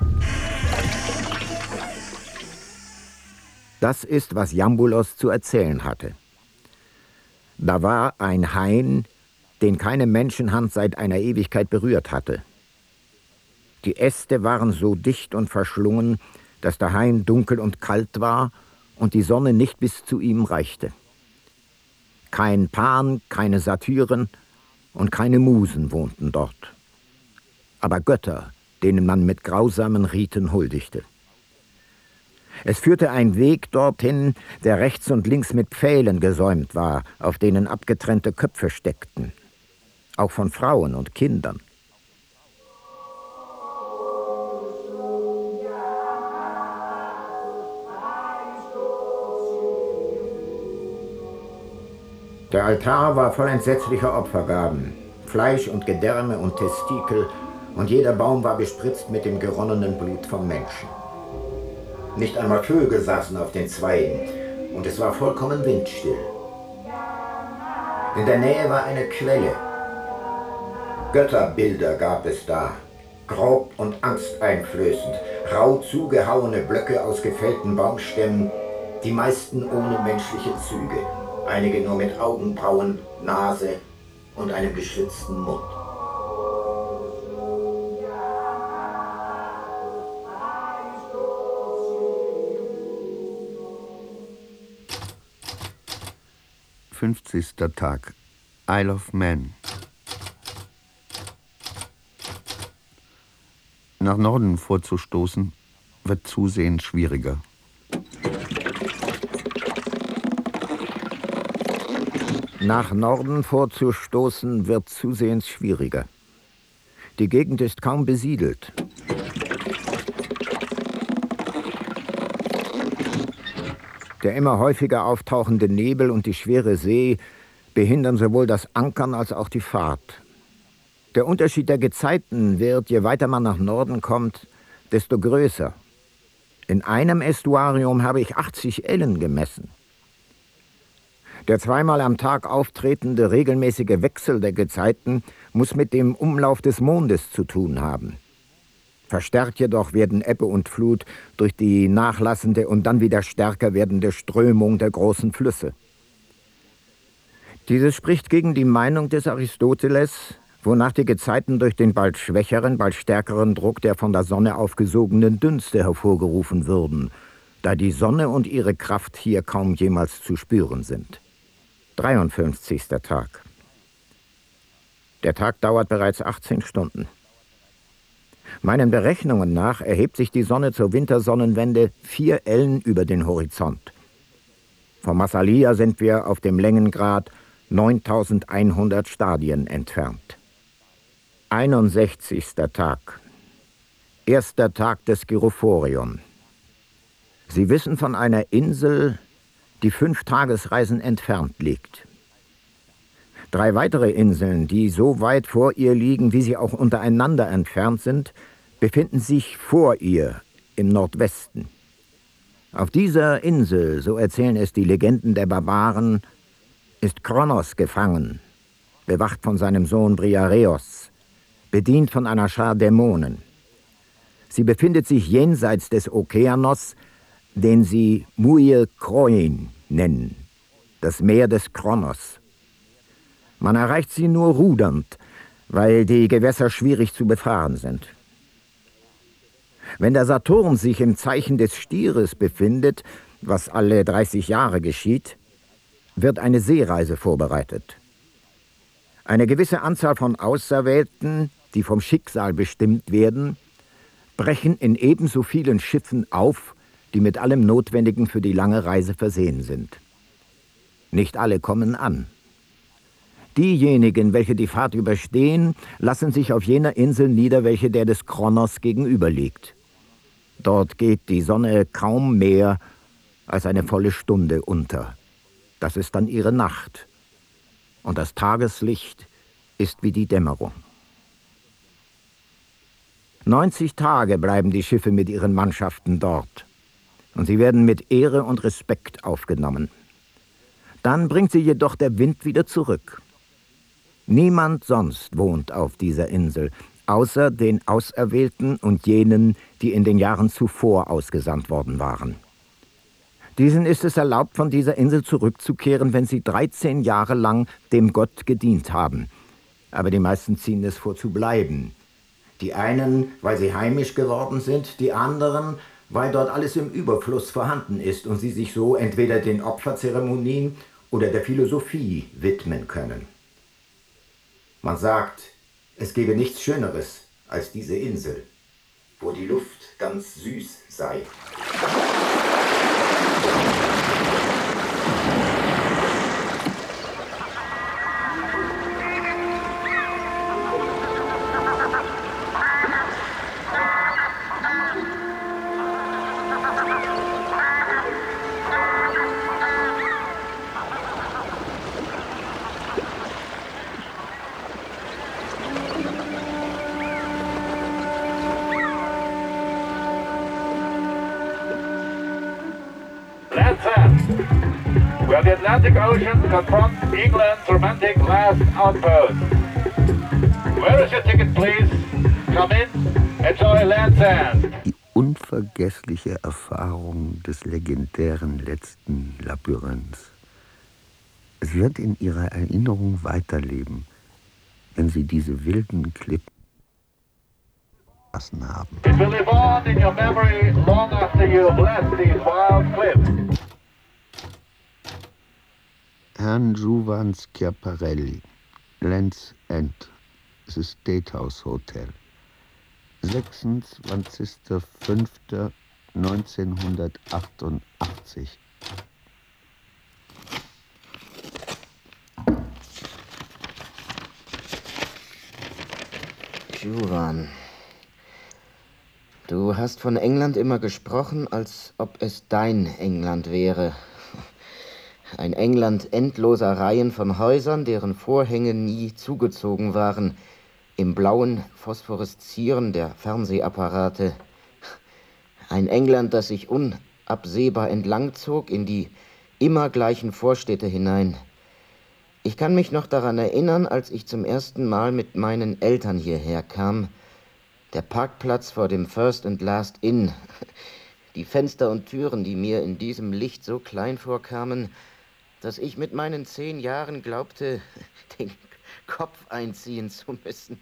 Das ist, was Jambulos zu erzählen hatte. Da war ein Hain, den keine Menschenhand seit einer Ewigkeit berührt hatte. Die Äste waren so dicht und verschlungen, dass der Hain dunkel und kalt war und die Sonne nicht bis zu ihm reichte. Kein Pan, keine Satyren und keine Musen wohnten dort. Aber Götter, denen man mit grausamen Riten huldigte. Es führte ein Weg dorthin, der rechts und links mit Pfählen gesäumt war, auf denen abgetrennte Köpfe steckten. Auch von Frauen und Kindern. Der Altar war voll entsetzlicher Opfergaben, Fleisch und Gedärme und Testikel, und jeder Baum war bespritzt mit dem geronnenen Blut vom Menschen. Nicht einmal Vögel saßen auf den Zweigen, und es war vollkommen windstill. In der Nähe war eine Quelle. Götterbilder gab es da, grob und angsteinflößend, rau zugehauene Blöcke aus gefällten Baumstämmen, die meisten ohne menschliche Züge, einige nur mit Augenbrauen, Nase und einem geschlitzten Mund. Fünfzigster Tag. Isle of Man. Nach Norden vorzustoßen, wird zusehends schwieriger. Nach Norden vorzustoßen wird zusehends schwieriger. Die Gegend ist kaum besiedelt. Der immer häufiger auftauchende Nebel und die schwere See behindern sowohl das Ankern als auch die Fahrt. Der Unterschied der Gezeiten wird, je weiter man nach Norden kommt, desto größer. In einem Ästuarium habe ich 80 Ellen gemessen. Der zweimal am Tag auftretende regelmäßige Wechsel der Gezeiten muss mit dem Umlauf des Mondes zu tun haben. Verstärkt jedoch werden Ebbe und Flut durch die nachlassende und dann wieder stärker werdende Strömung der großen Flüsse. Dieses spricht gegen die Meinung des Aristoteles, wonach die Gezeiten durch den bald schwächeren, bald stärkeren Druck der von der Sonne aufgesogenen Dünste hervorgerufen würden, da die Sonne und ihre Kraft hier kaum jemals zu spüren sind. 53. Tag. Der Tag dauert bereits 18 Stunden. Meinen Berechnungen nach erhebt sich die Sonne zur Wintersonnenwende 4 Ellen über den Horizont. Von Massalia sind wir auf dem Längengrad 9100 Stadien entfernt. 61. Tag. Erster Tag des Gyrophorion. Sie wissen von einer Insel, die 5 Tagesreisen entfernt liegt. 3 weitere Inseln, die so weit vor ihr liegen, wie sie auch untereinander entfernt sind, befinden sich vor ihr im Nordwesten. Auf dieser Insel, so erzählen es die Legenden der Barbaren, ist Kronos gefangen, bewacht von seinem Sohn Briareos, bedient von einer Schar Dämonen. Sie befindet sich jenseits des Okeanos, den sie Muir Kroin nennen, das Meer des Kronos. Man erreicht sie nur rudernd, weil die Gewässer schwierig zu befahren sind. Wenn der Saturn sich im Zeichen des Stieres befindet, was alle 30 Jahre geschieht, wird eine Seereise vorbereitet. Eine gewisse Anzahl von Auserwählten, die vom Schicksal bestimmt werden, brechen in ebenso vielen Schiffen auf, die mit allem Notwendigen für die lange Reise versehen sind. Nicht alle kommen an. Diejenigen, welche die Fahrt überstehen, lassen sich auf jener Insel nieder, welche der des Kronos gegenüberliegt. Dort geht die Sonne kaum mehr als eine volle Stunde unter. Das ist dann ihre Nacht. Und das Tageslicht ist wie die Dämmerung. 90 Tage bleiben die Schiffe mit ihren Mannschaften dort. Und sie werden mit Ehre und Respekt aufgenommen. Dann bringt sie jedoch der Wind wieder zurück. Niemand sonst wohnt auf dieser Insel, außer den Auserwählten und jenen, die in den Jahren zuvor ausgesandt worden waren. Diesen ist es erlaubt, von dieser Insel zurückzukehren, wenn sie 13 Jahre lang dem Gott gedient haben. Aber die meisten ziehen es vor, zu bleiben. Die einen, weil sie heimisch geworden sind, die anderen, weil dort alles im Überfluss vorhanden ist und sie sich so entweder den Opferzeremonien oder der Philosophie widmen können. Man sagt, es gebe nichts Schöneres als diese Insel, wo die Luft ganz süß sei. Where the Atlantic Ocean confronts England's romantic last outpost. Where is your ticket, please? Come in, enjoy Land's End. Die unvergessliche Erfahrung des legendären letzten Labyrinths. Es wird in ihrer Erinnerung weiterleben, wenn sie diese wilden Klippen verlassen haben. It will live on in your memory long after you have left these wild cliffs. Herrn Giovanni Schiaparelli, Land's End, The State House Hotel, 26.05.1988. Juvan, du hast von England immer gesprochen, als ob es dein England wäre, Ein England endloser Reihen von Häusern, deren Vorhänge nie zugezogen waren, im blauen Phosphoreszieren der Fernsehapparate. Ein England, das sich unabsehbar entlangzog in die immer gleichen Vorstädte hinein. Ich kann mich noch daran erinnern, als ich zum ersten Mal mit meinen Eltern hierher kam. Der Parkplatz vor dem First and Last Inn. Die Fenster und Türen, die mir in diesem Licht so klein vorkamen, dass ich mit meinen 10 Jahren glaubte, den Kopf einziehen zu müssen.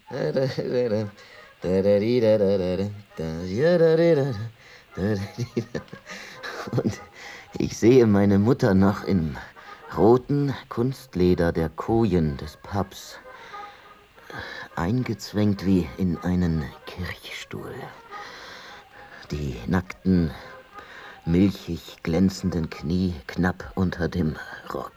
Und ich sehe meine Mutter noch im roten Kunstleder der Kojen des Pubs, eingezwängt wie in einen Kirchstuhl. Die nackten, milchig glänzenden Knie knapp unter dem Rock.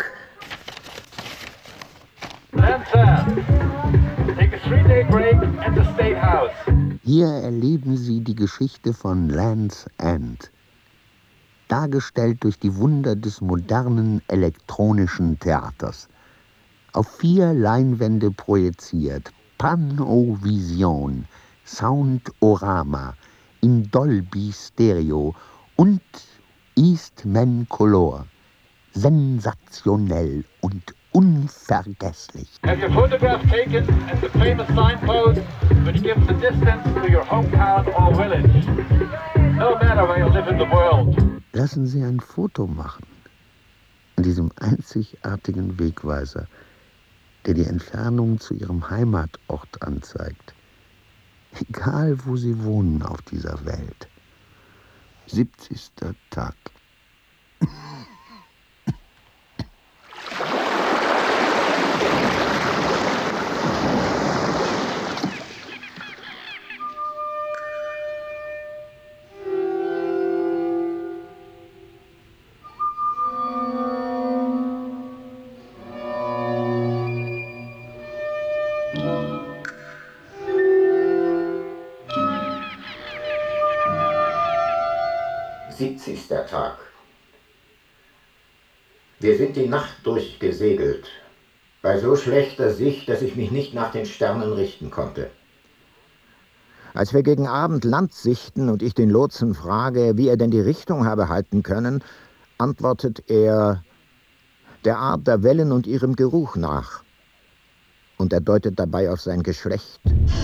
Hier erleben Sie die Geschichte von Land's End, dargestellt durch die Wunder des modernen elektronischen Theaters. Auf 4 Leinwände projiziert, Panovision, Soundorama, in Dolby Stereo und Eastman Color. Sensationell und unvergesslich. Have your photograph taken at the famous signpost which gives the distance to your hometown or village. No matter where you live in the world. Lassen Sie ein Foto machen an diesem einzigartigen Wegweiser, der die Entfernung zu Ihrem Heimatort anzeigt. Egal, wo Sie wohnen auf dieser Welt. 70. Tag. Tag. Wir sind die Nacht durchgesegelt, bei so schlechter Sicht, dass ich mich nicht nach den Sternen richten konnte. Als wir gegen Abend Land sichten und ich den Lotsen frage, wie er denn die Richtung habe halten können, antwortet er, der Art der Wellen und ihrem Geruch nach. Und er deutet dabei auf sein Geschlecht.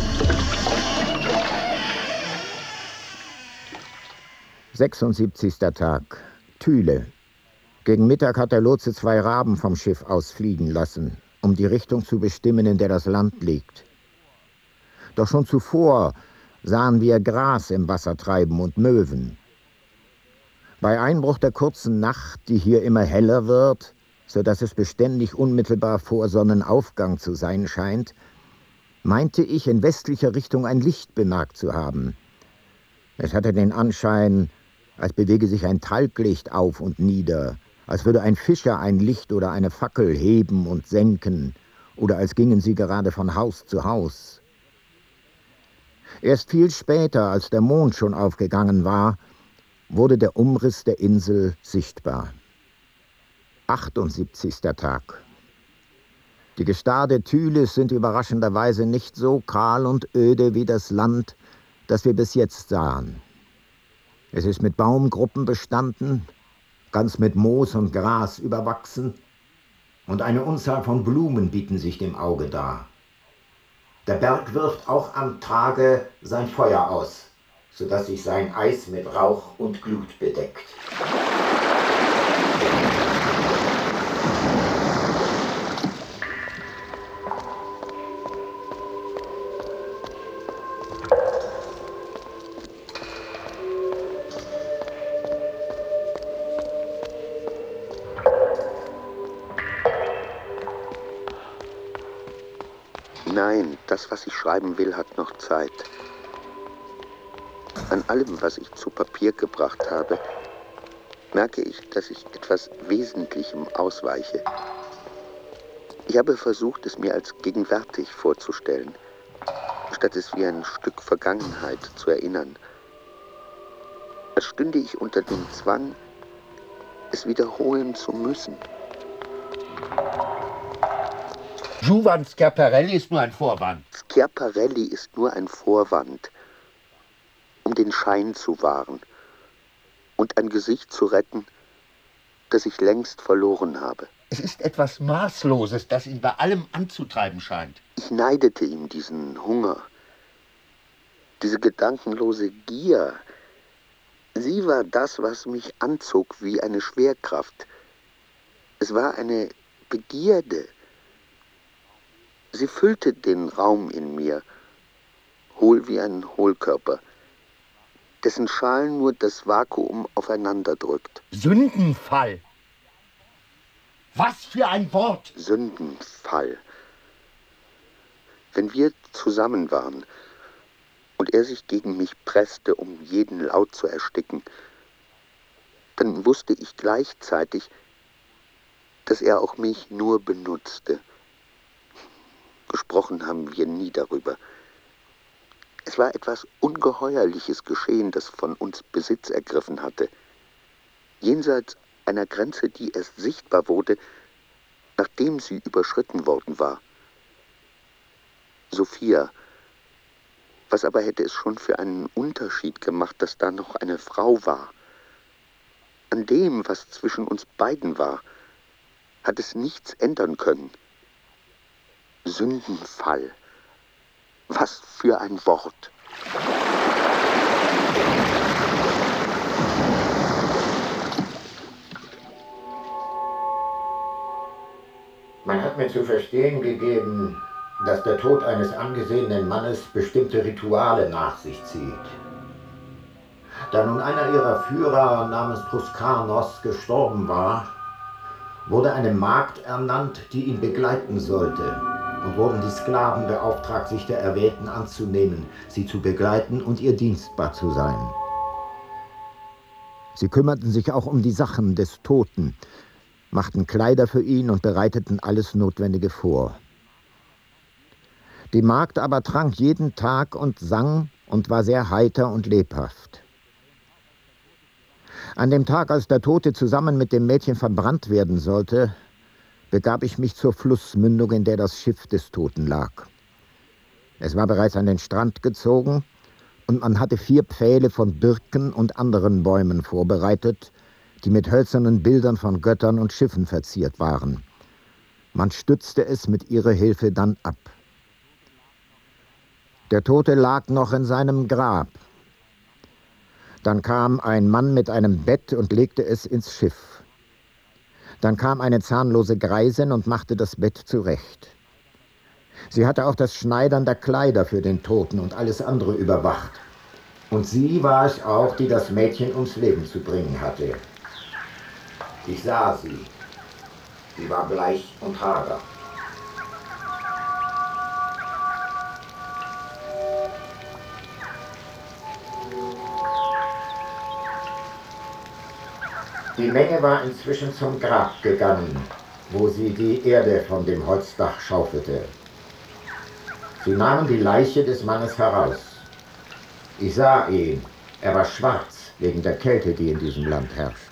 »76. Tag. Thüle. Gegen Mittag hat der Lotse 2 Raben vom Schiff aus fliegen lassen, um die Richtung zu bestimmen, in der das Land liegt. Doch schon zuvor sahen wir Gras im Wasser treiben und Möwen. Bei Einbruch der kurzen Nacht, die hier immer heller wird, so dass es beständig unmittelbar vor Sonnenaufgang zu sein scheint, meinte ich, in westlicher Richtung ein Licht bemerkt zu haben. Es hatte den Anschein, als bewege sich ein Talglicht auf und nieder, als würde ein Fischer ein Licht oder eine Fackel heben und senken, oder als gingen sie gerade von Haus zu Haus. Erst viel später, als der Mond schon aufgegangen war, wurde der Umriss der Insel sichtbar. 78. Tag. Die Gestade Thüles sind überraschenderweise nicht so kahl und öde wie das Land, das wir bis jetzt sahen. Es ist mit Baumgruppen bestanden, ganz mit Moos und Gras überwachsen, und eine Unzahl von Blumen bieten sich dem Auge dar. Der Berg wirft auch am Tage sein Feuer aus, sodass sich sein Eis mit Rauch und Glut bedeckt. Nein, das, was ich schreiben will, hat noch Zeit. An allem, was ich zu Papier gebracht habe, merke ich, dass ich etwas Wesentlichem ausweiche. Ich habe versucht, es mir als gegenwärtig vorzustellen, statt es wie ein Stück Vergangenheit zu erinnern. Als stünde ich unter dem Zwang, es wiederholen zu müssen. Juvan Schiaparelli ist nur ein Vorwand. Schiaparelli ist nur ein Vorwand, um den Schein zu wahren und ein Gesicht zu retten, das ich längst verloren habe. Es ist etwas Maßloses, das ihn bei allem anzutreiben scheint. Ich neidete ihm diesen Hunger, diese gedankenlose Gier. Sie war das, was mich anzog wie eine Schwerkraft. Es war eine Begierde. Sie füllte den Raum in mir, hohl wie ein Hohlkörper, dessen Schalen nur das Vakuum aufeinander drückt. Sündenfall. Was für ein Wort! Sündenfall. Wenn wir zusammen waren und er sich gegen mich presste, um jeden Laut zu ersticken, dann wusste ich gleichzeitig, dass er auch mich nur benutzte. Gesprochen haben wir nie darüber. Es war etwas Ungeheuerliches geschehen, das von uns Besitz ergriffen hatte. Jenseits einer Grenze, die erst sichtbar wurde, nachdem sie überschritten worden war. Sophia, was aber hätte es schon für einen Unterschied gemacht, dass da noch eine Frau war? An dem, was zwischen uns beiden war, hat es nichts ändern können. Sündenfall. Was für ein Wort. Man hat mir zu verstehen gegeben, dass der Tod eines angesehenen Mannes bestimmte Rituale nach sich zieht. Da nun einer ihrer Führer namens Truskanos gestorben war, wurde eine Magd ernannt, die ihn begleiten sollte, und wurden die Sklaven beauftragt, sich der Erwählten anzunehmen, sie zu begleiten und ihr dienstbar zu sein. Sie kümmerten sich auch um die Sachen des Toten, machten Kleider für ihn und bereiteten alles Notwendige vor. Die Magd aber trank jeden Tag und sang und war sehr heiter und lebhaft. An dem Tag, als der Tote zusammen mit dem Mädchen verbrannt werden sollte, begab ich mich zur Flussmündung, in der das Schiff des Toten lag. Es war bereits an den Strand gezogen und man hatte 4 Pfähle von Birken und anderen Bäumen vorbereitet, die mit hölzernen Bildern von Göttern und Schiffen verziert waren. Man stützte es mit ihrer Hilfe dann ab. Der Tote lag noch in seinem Grab. Dann kam ein Mann mit einem Bett und legte es ins Schiff. Dann kam eine zahnlose Greisin und machte das Bett zurecht. Sie hatte auch das Schneidern der Kleider für den Toten und alles andere überwacht. Und sie war es auch, die das Mädchen ums Leben zu bringen hatte. Ich sah sie. Sie war bleich und hager. Die Menge war inzwischen zum Grab gegangen, wo sie die Erde von dem Holzdach schaufelte. Sie nahmen die Leiche des Mannes heraus. Ich sah ihn. Er war schwarz, wegen der Kälte, die in diesem Land herrscht.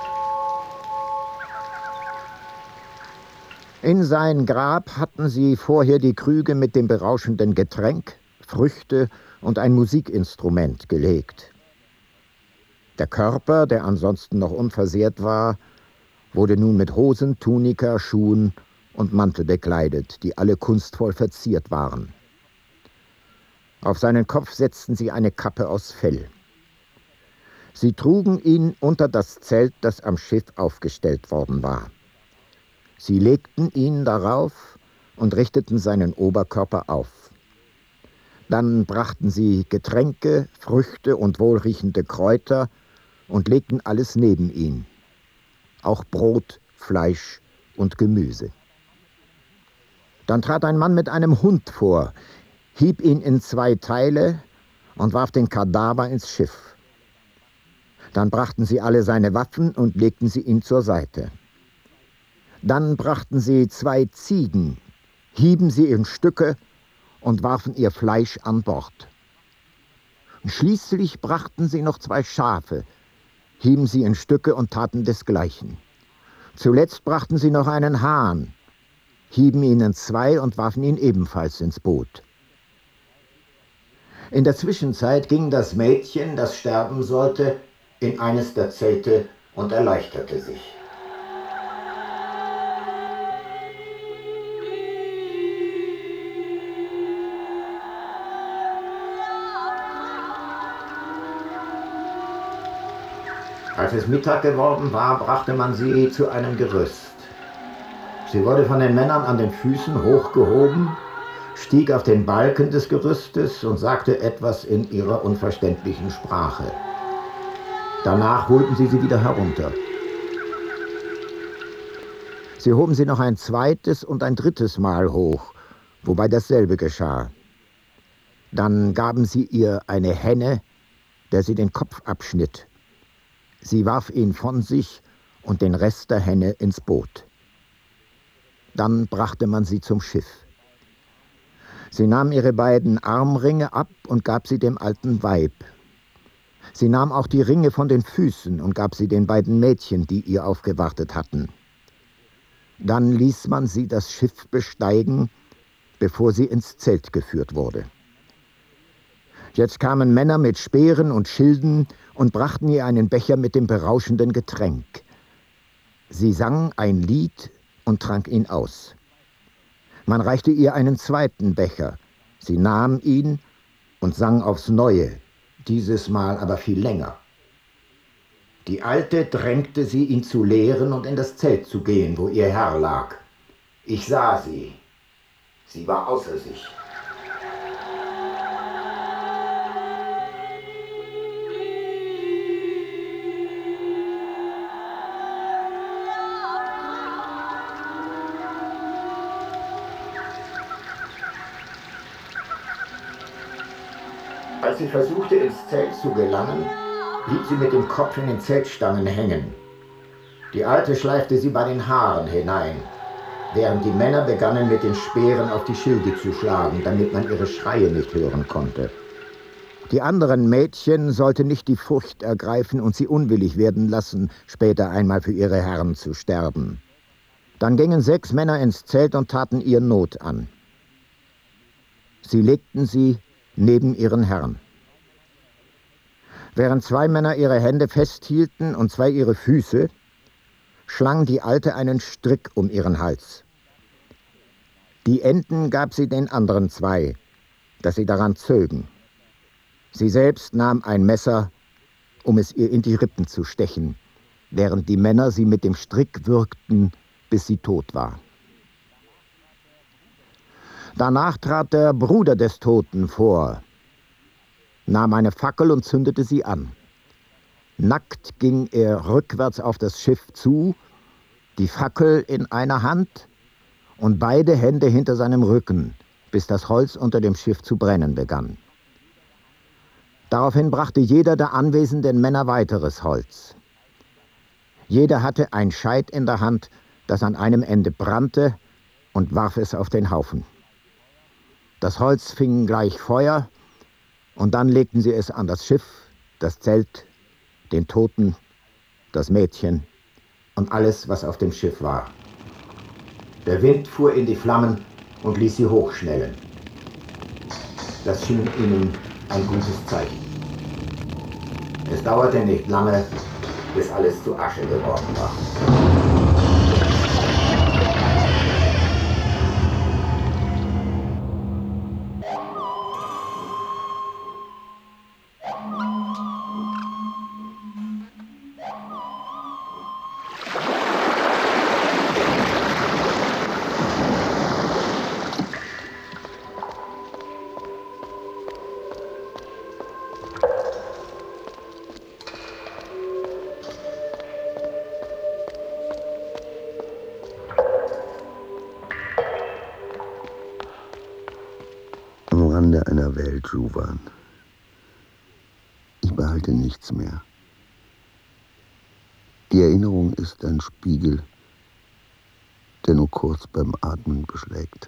In sein Grab hatten sie vorher die Krüge mit dem berauschenden Getränk, Früchte und ein Musikinstrument gelegt. Der Körper, der ansonsten noch unversehrt war, wurde nun mit Hosen, Tunika, Schuhen und Mantel bekleidet, die alle kunstvoll verziert waren. Auf seinen Kopf setzten sie eine Kappe aus Fell. Sie trugen ihn unter das Zelt, das am Schiff aufgestellt worden war. Sie legten ihn darauf und richteten seinen Oberkörper auf. Dann brachten sie Getränke, Früchte und wohlriechende Kräuter und legten alles neben ihn, auch Brot, Fleisch und Gemüse. Dann trat ein Mann mit einem Hund vor, hieb ihn in 2 Teile und warf den Kadaver ins Schiff. Dann brachten sie alle seine Waffen und legten sie ihm zur Seite. Dann brachten sie 2 Ziegen, hieben sie in Stücke und warfen ihr Fleisch an Bord. Schließlich brachten sie noch 2 Schafe, hieben sie in Stücke und taten desgleichen. Zuletzt brachten sie noch einen Hahn, hieben ihn entzwei und warfen ihn ebenfalls ins Boot. In der Zwischenzeit ging das Mädchen, das sterben sollte, in eines der Zelte und erleichterte sich. Als es Mittag geworden war, brachte man sie zu einem Gerüst. Sie wurde von den Männern an den Füßen hochgehoben, stieg auf den Balken des Gerüstes und sagte etwas in ihrer unverständlichen Sprache. Danach holten sie wieder herunter. Sie hoben sie noch ein zweites und ein drittes Mal hoch, wobei dasselbe geschah. Dann gaben sie ihr eine Henne, der sie den Kopf abschnitt. Sie warf ihn von sich und den Rest der Henne ins Boot. Dann brachte man sie zum Schiff. Sie nahm ihre beiden Armringe ab und gab sie dem alten Weib. Sie nahm auch die Ringe von den Füßen und gab sie den beiden Mädchen, die ihr aufgewartet hatten. Dann ließ man sie das Schiff besteigen, bevor sie ins Zelt geführt wurde. Jetzt kamen Männer mit Speeren und Schilden und brachten ihr einen Becher mit dem berauschenden Getränk. Sie sang ein Lied und trank ihn aus. Man reichte ihr einen zweiten Becher. Sie nahm ihn und sang aufs Neue, dieses Mal aber viel länger. Die Alte drängte sie, ihn zu leeren und in das Zelt zu gehen, wo ihr Herr lag. Ich sah sie. Sie war außer sich. Als sie versuchte, ins Zelt zu gelangen, blieb sie mit dem Kopf in den Zeltstangen hängen. Die Alte schleifte sie bei den Haaren hinein, während die Männer begannen, mit den Speeren auf die Schilde zu schlagen, damit man ihre Schreie nicht hören konnte. Die anderen Mädchen sollten nicht die Furcht ergreifen und sie unwillig werden lassen, später einmal für ihre Herren zu sterben. Dann gingen 6 Männer ins Zelt und taten ihr Not an. Sie legten sie neben ihren Herrn. Während 2 Männer ihre Hände festhielten und 2 ihre Füße, schlang die Alte einen Strick um ihren Hals. Die Enden gab sie den anderen 2, dass sie daran zögen. Sie selbst nahm ein Messer, um es ihr in die Rippen zu stechen, während die Männer sie mit dem Strick würgten, bis sie tot war. Danach trat der Bruder des Toten vor, nahm eine Fackel und zündete sie an. Nackt ging er rückwärts auf das Schiff zu, die Fackel in einer Hand und beide Hände hinter seinem Rücken, bis das Holz unter dem Schiff zu brennen begann. Daraufhin brachte jeder der anwesenden Männer weiteres Holz. Jeder hatte ein Scheit in der Hand, das an einem Ende brannte, und warf es auf den Haufen. Das Holz fing gleich Feuer, und dann legten sie es an das Schiff, das Zelt, den Toten, das Mädchen und alles, was auf dem Schiff war. Der Wind fuhr in die Flammen und ließ sie hochschnellen. Das schien ihnen ein gutes Zeichen. Es dauerte nicht lange, bis alles zu Asche geworden war. Einer Welt, Juvan. Ich behalte nichts mehr. Die Erinnerung ist ein Spiegel, der nur kurz beim Atmen beschlägt.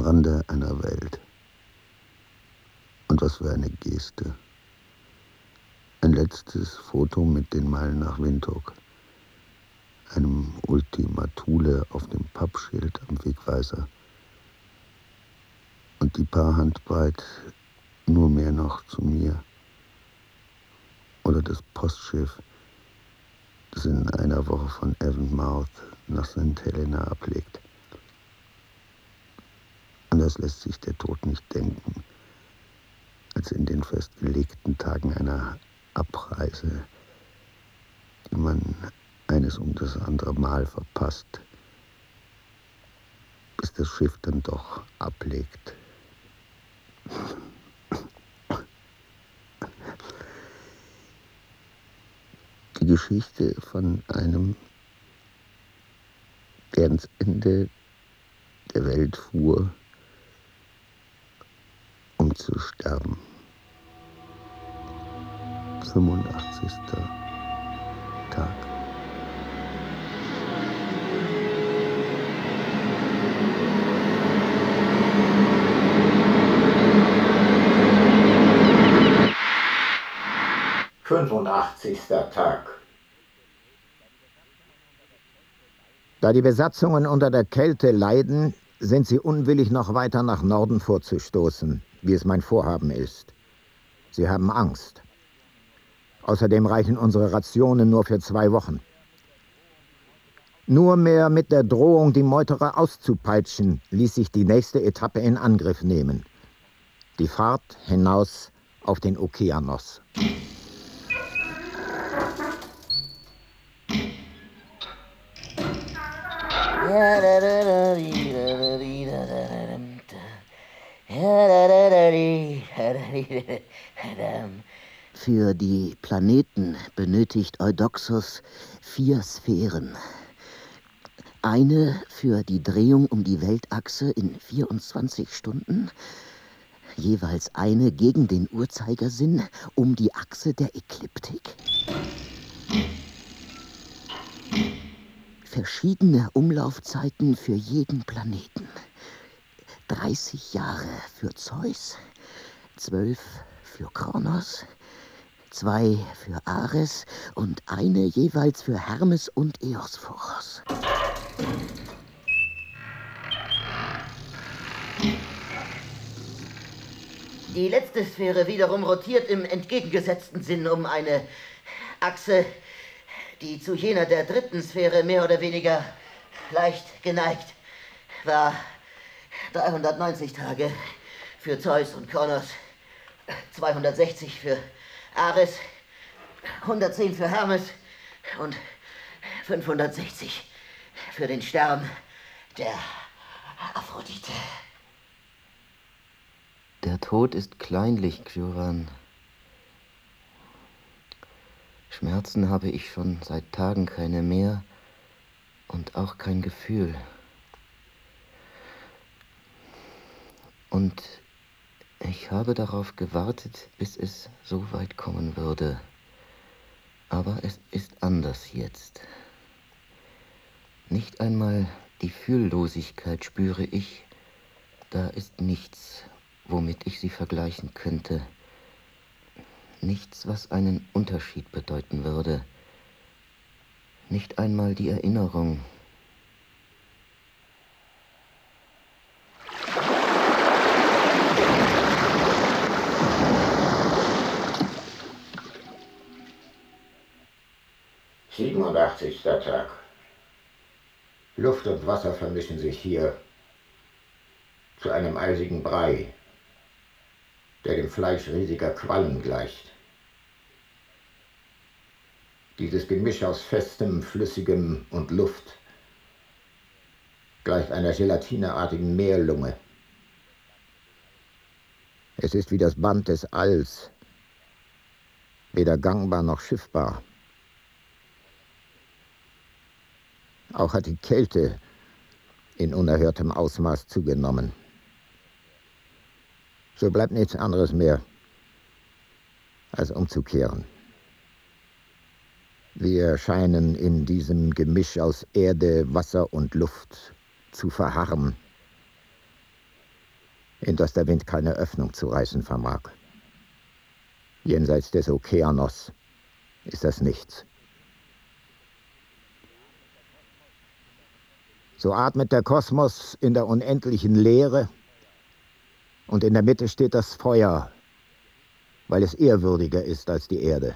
Rande einer Welt. Und was für eine Geste. Ein letztes Foto mit den Meilen nach Windhoek. Einem Ultima Thule auf dem Pappschild am Wegweiser. Und die paar Handbreit nur mehr noch zu mir. Oder das Postschiff, das in einer Woche von Avonmouth nach St. Helena ablegt. Anders lässt sich der Tod nicht denken, als in den festgelegten Tagen einer Abreise, die man eines um das andere Mal verpasst, bis das Schiff dann doch ablegt. Die Geschichte von einem, der ans Ende der Welt fuhr, um zu sterben. 85. Tag. Tag. Da die Besatzungen unter der Kälte leiden, sind sie unwillig, noch weiter nach Norden vorzustoßen, wie es mein Vorhaben ist. Sie haben Angst. Außerdem reichen unsere Rationen nur für 2 Wochen. Nur mehr mit der Drohung, die Meuterer auszupeitschen, ließ sich die nächste Etappe in Angriff nehmen. Die Fahrt hinaus auf den Okeanos. Für die Planeten benötigt Eudoxos 4 Sphären. Eine für die Drehung um die Weltachse in 24 Stunden, jeweils eine gegen den Uhrzeigersinn um die Achse der Ekliptik. Verschiedene Umlaufzeiten für jeden Planeten. 30 Jahre für Zeus, 12 für Kronos, 2 für Ares und eine jeweils für Hermes und Eosphoros. Die letzte Sphäre wiederum rotiert im entgegengesetzten Sinn um eine Achse, die zu jener der dritten Sphäre mehr oder weniger leicht geneigt war. 390 Tage für Zeus und Kronos, 260 für Ares, 110 für Hermes und 560 für den Stern der Aphrodite. Der Tod ist kleinlich, Xioran. Schmerzen habe ich schon seit Tagen keine mehr und auch kein Gefühl. Und ich habe darauf gewartet, bis es so weit kommen würde. Aber es ist anders jetzt. Nicht einmal die Fühllosigkeit spüre ich. Da ist nichts, womit ich sie vergleichen könnte. Nichts, was einen Unterschied bedeuten würde. Nicht einmal die Erinnerung. Tag. Luft und Wasser vermischen sich hier zu einem eisigen Brei, der dem Fleisch riesiger Quallen gleicht. Dieses Gemisch aus Festem, Flüssigem und Luft gleicht einer gelatineartigen Meerlunge. Es ist wie das Band des Alls, weder gangbar noch schiffbar. Auch hat die Kälte in unerhörtem Ausmaß zugenommen. So bleibt nichts anderes mehr, als umzukehren. Wir scheinen in diesem Gemisch aus Erde, Wasser und Luft zu verharren. in das der Wind keine Öffnung zu reißen vermag. Jenseits des Okeanos ist das nichts. So atmet der Kosmos in der unendlichen Leere und in der Mitte steht das Feuer, weil es ehrwürdiger ist als die Erde.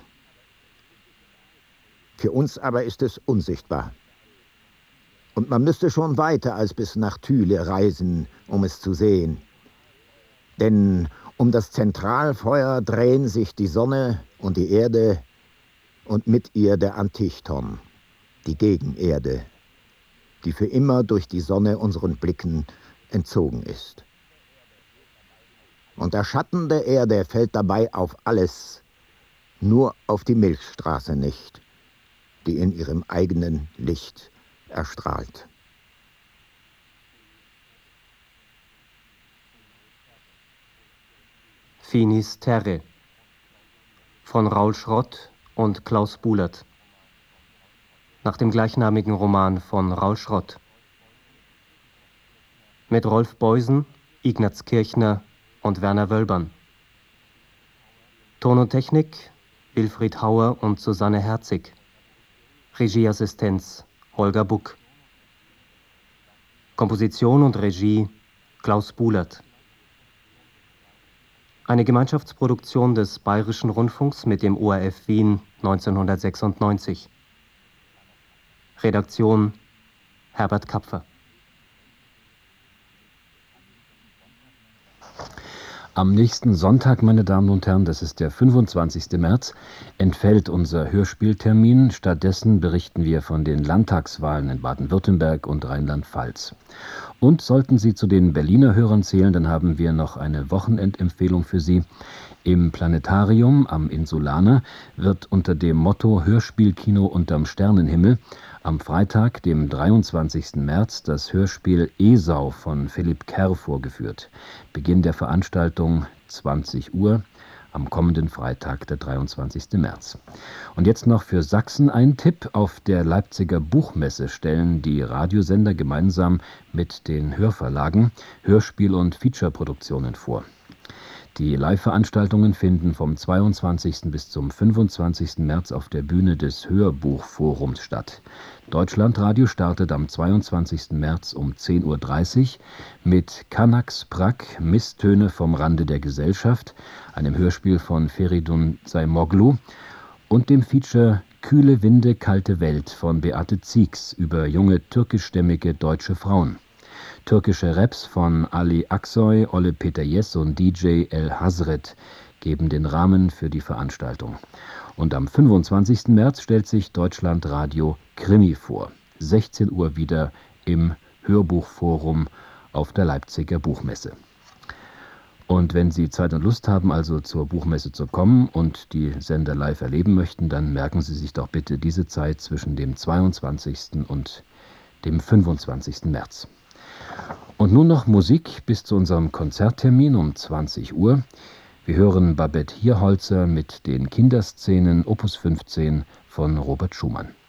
Für uns aber ist es unsichtbar. Und man müsste schon weiter als bis nach Thyle reisen, um es zu sehen. Denn um das Zentralfeuer drehen sich die Sonne und die Erde und mit ihr der Antichthon, die Gegenerde, die für immer durch die Sonne unseren Blicken entzogen ist. Und der Schatten der Erde fällt dabei auf alles, nur auf die Milchstraße nicht, die in ihrem eigenen Licht erstrahlt. Finis Terre von Raul Schrott und Klaus Buhlert nach dem gleichnamigen Roman von Raul Schrott. Mit Rolf Beusen, Ignaz Kirchner und Werner Wölbern. Ton und Technik Wilfried Hauer und Susanne Herzig. Regieassistenz Holger Buck. Komposition und Regie Klaus Buhlert. Eine Gemeinschaftsproduktion des Bayerischen Rundfunks mit dem ORF Wien 1996. Redaktion Herbert Kapfer. Am nächsten Sonntag, meine Damen und Herren, das ist der 25. März, entfällt unser Hörspieltermin. Stattdessen berichten wir von den Landtagswahlen in Baden-Württemberg und Rheinland-Pfalz. Und sollten Sie zu den Berliner Hörern zählen, dann haben wir noch eine Wochenendempfehlung für Sie. Im Planetarium am Insulaner wird unter dem Motto Hörspielkino unterm Sternenhimmel am Freitag, dem 23. März, das Hörspiel Esau von Philipp Kerr vorgeführt. Beginn der Veranstaltung 20 Uhr am kommenden Freitag, der 23. März. Und jetzt noch für Sachsen ein Tipp. Auf der Leipziger Buchmesse stellen die Radiosender gemeinsam mit den Hörverlagen Hörspiel- und Featureproduktionen vor. Die Live-Veranstaltungen finden vom 22. bis zum 25. März auf der Bühne des Hörbuchforums statt. Deutschlandradio startet am 22. März um 10:30 Uhr mit Kanaks Prak, Misstöne vom Rande der Gesellschaft, einem Hörspiel von Feridun Zaimoglu und dem Feature Kühle Winde, kalte Welt von Beate Zieks über junge türkischstämmige deutsche Frauen. Türkische Raps von Ali Aksoy, Olle Peterjes und DJ El Hazret geben den Rahmen für die Veranstaltung. Und am 25. März stellt sich Deutschlandradio Krimi vor. 16 Uhr wieder im Hörbuchforum auf der Leipziger Buchmesse. Und wenn Sie Zeit und Lust haben, also zur Buchmesse zu kommen und die Sender live erleben möchten, dann merken Sie sich doch bitte diese Zeit zwischen dem 22. und dem 25. März. Und nun noch Musik bis zu unserem Konzerttermin um 20 Uhr. Wir hören Babette Hierholzer mit den Kinderszenen Opus 15 von Robert Schumann.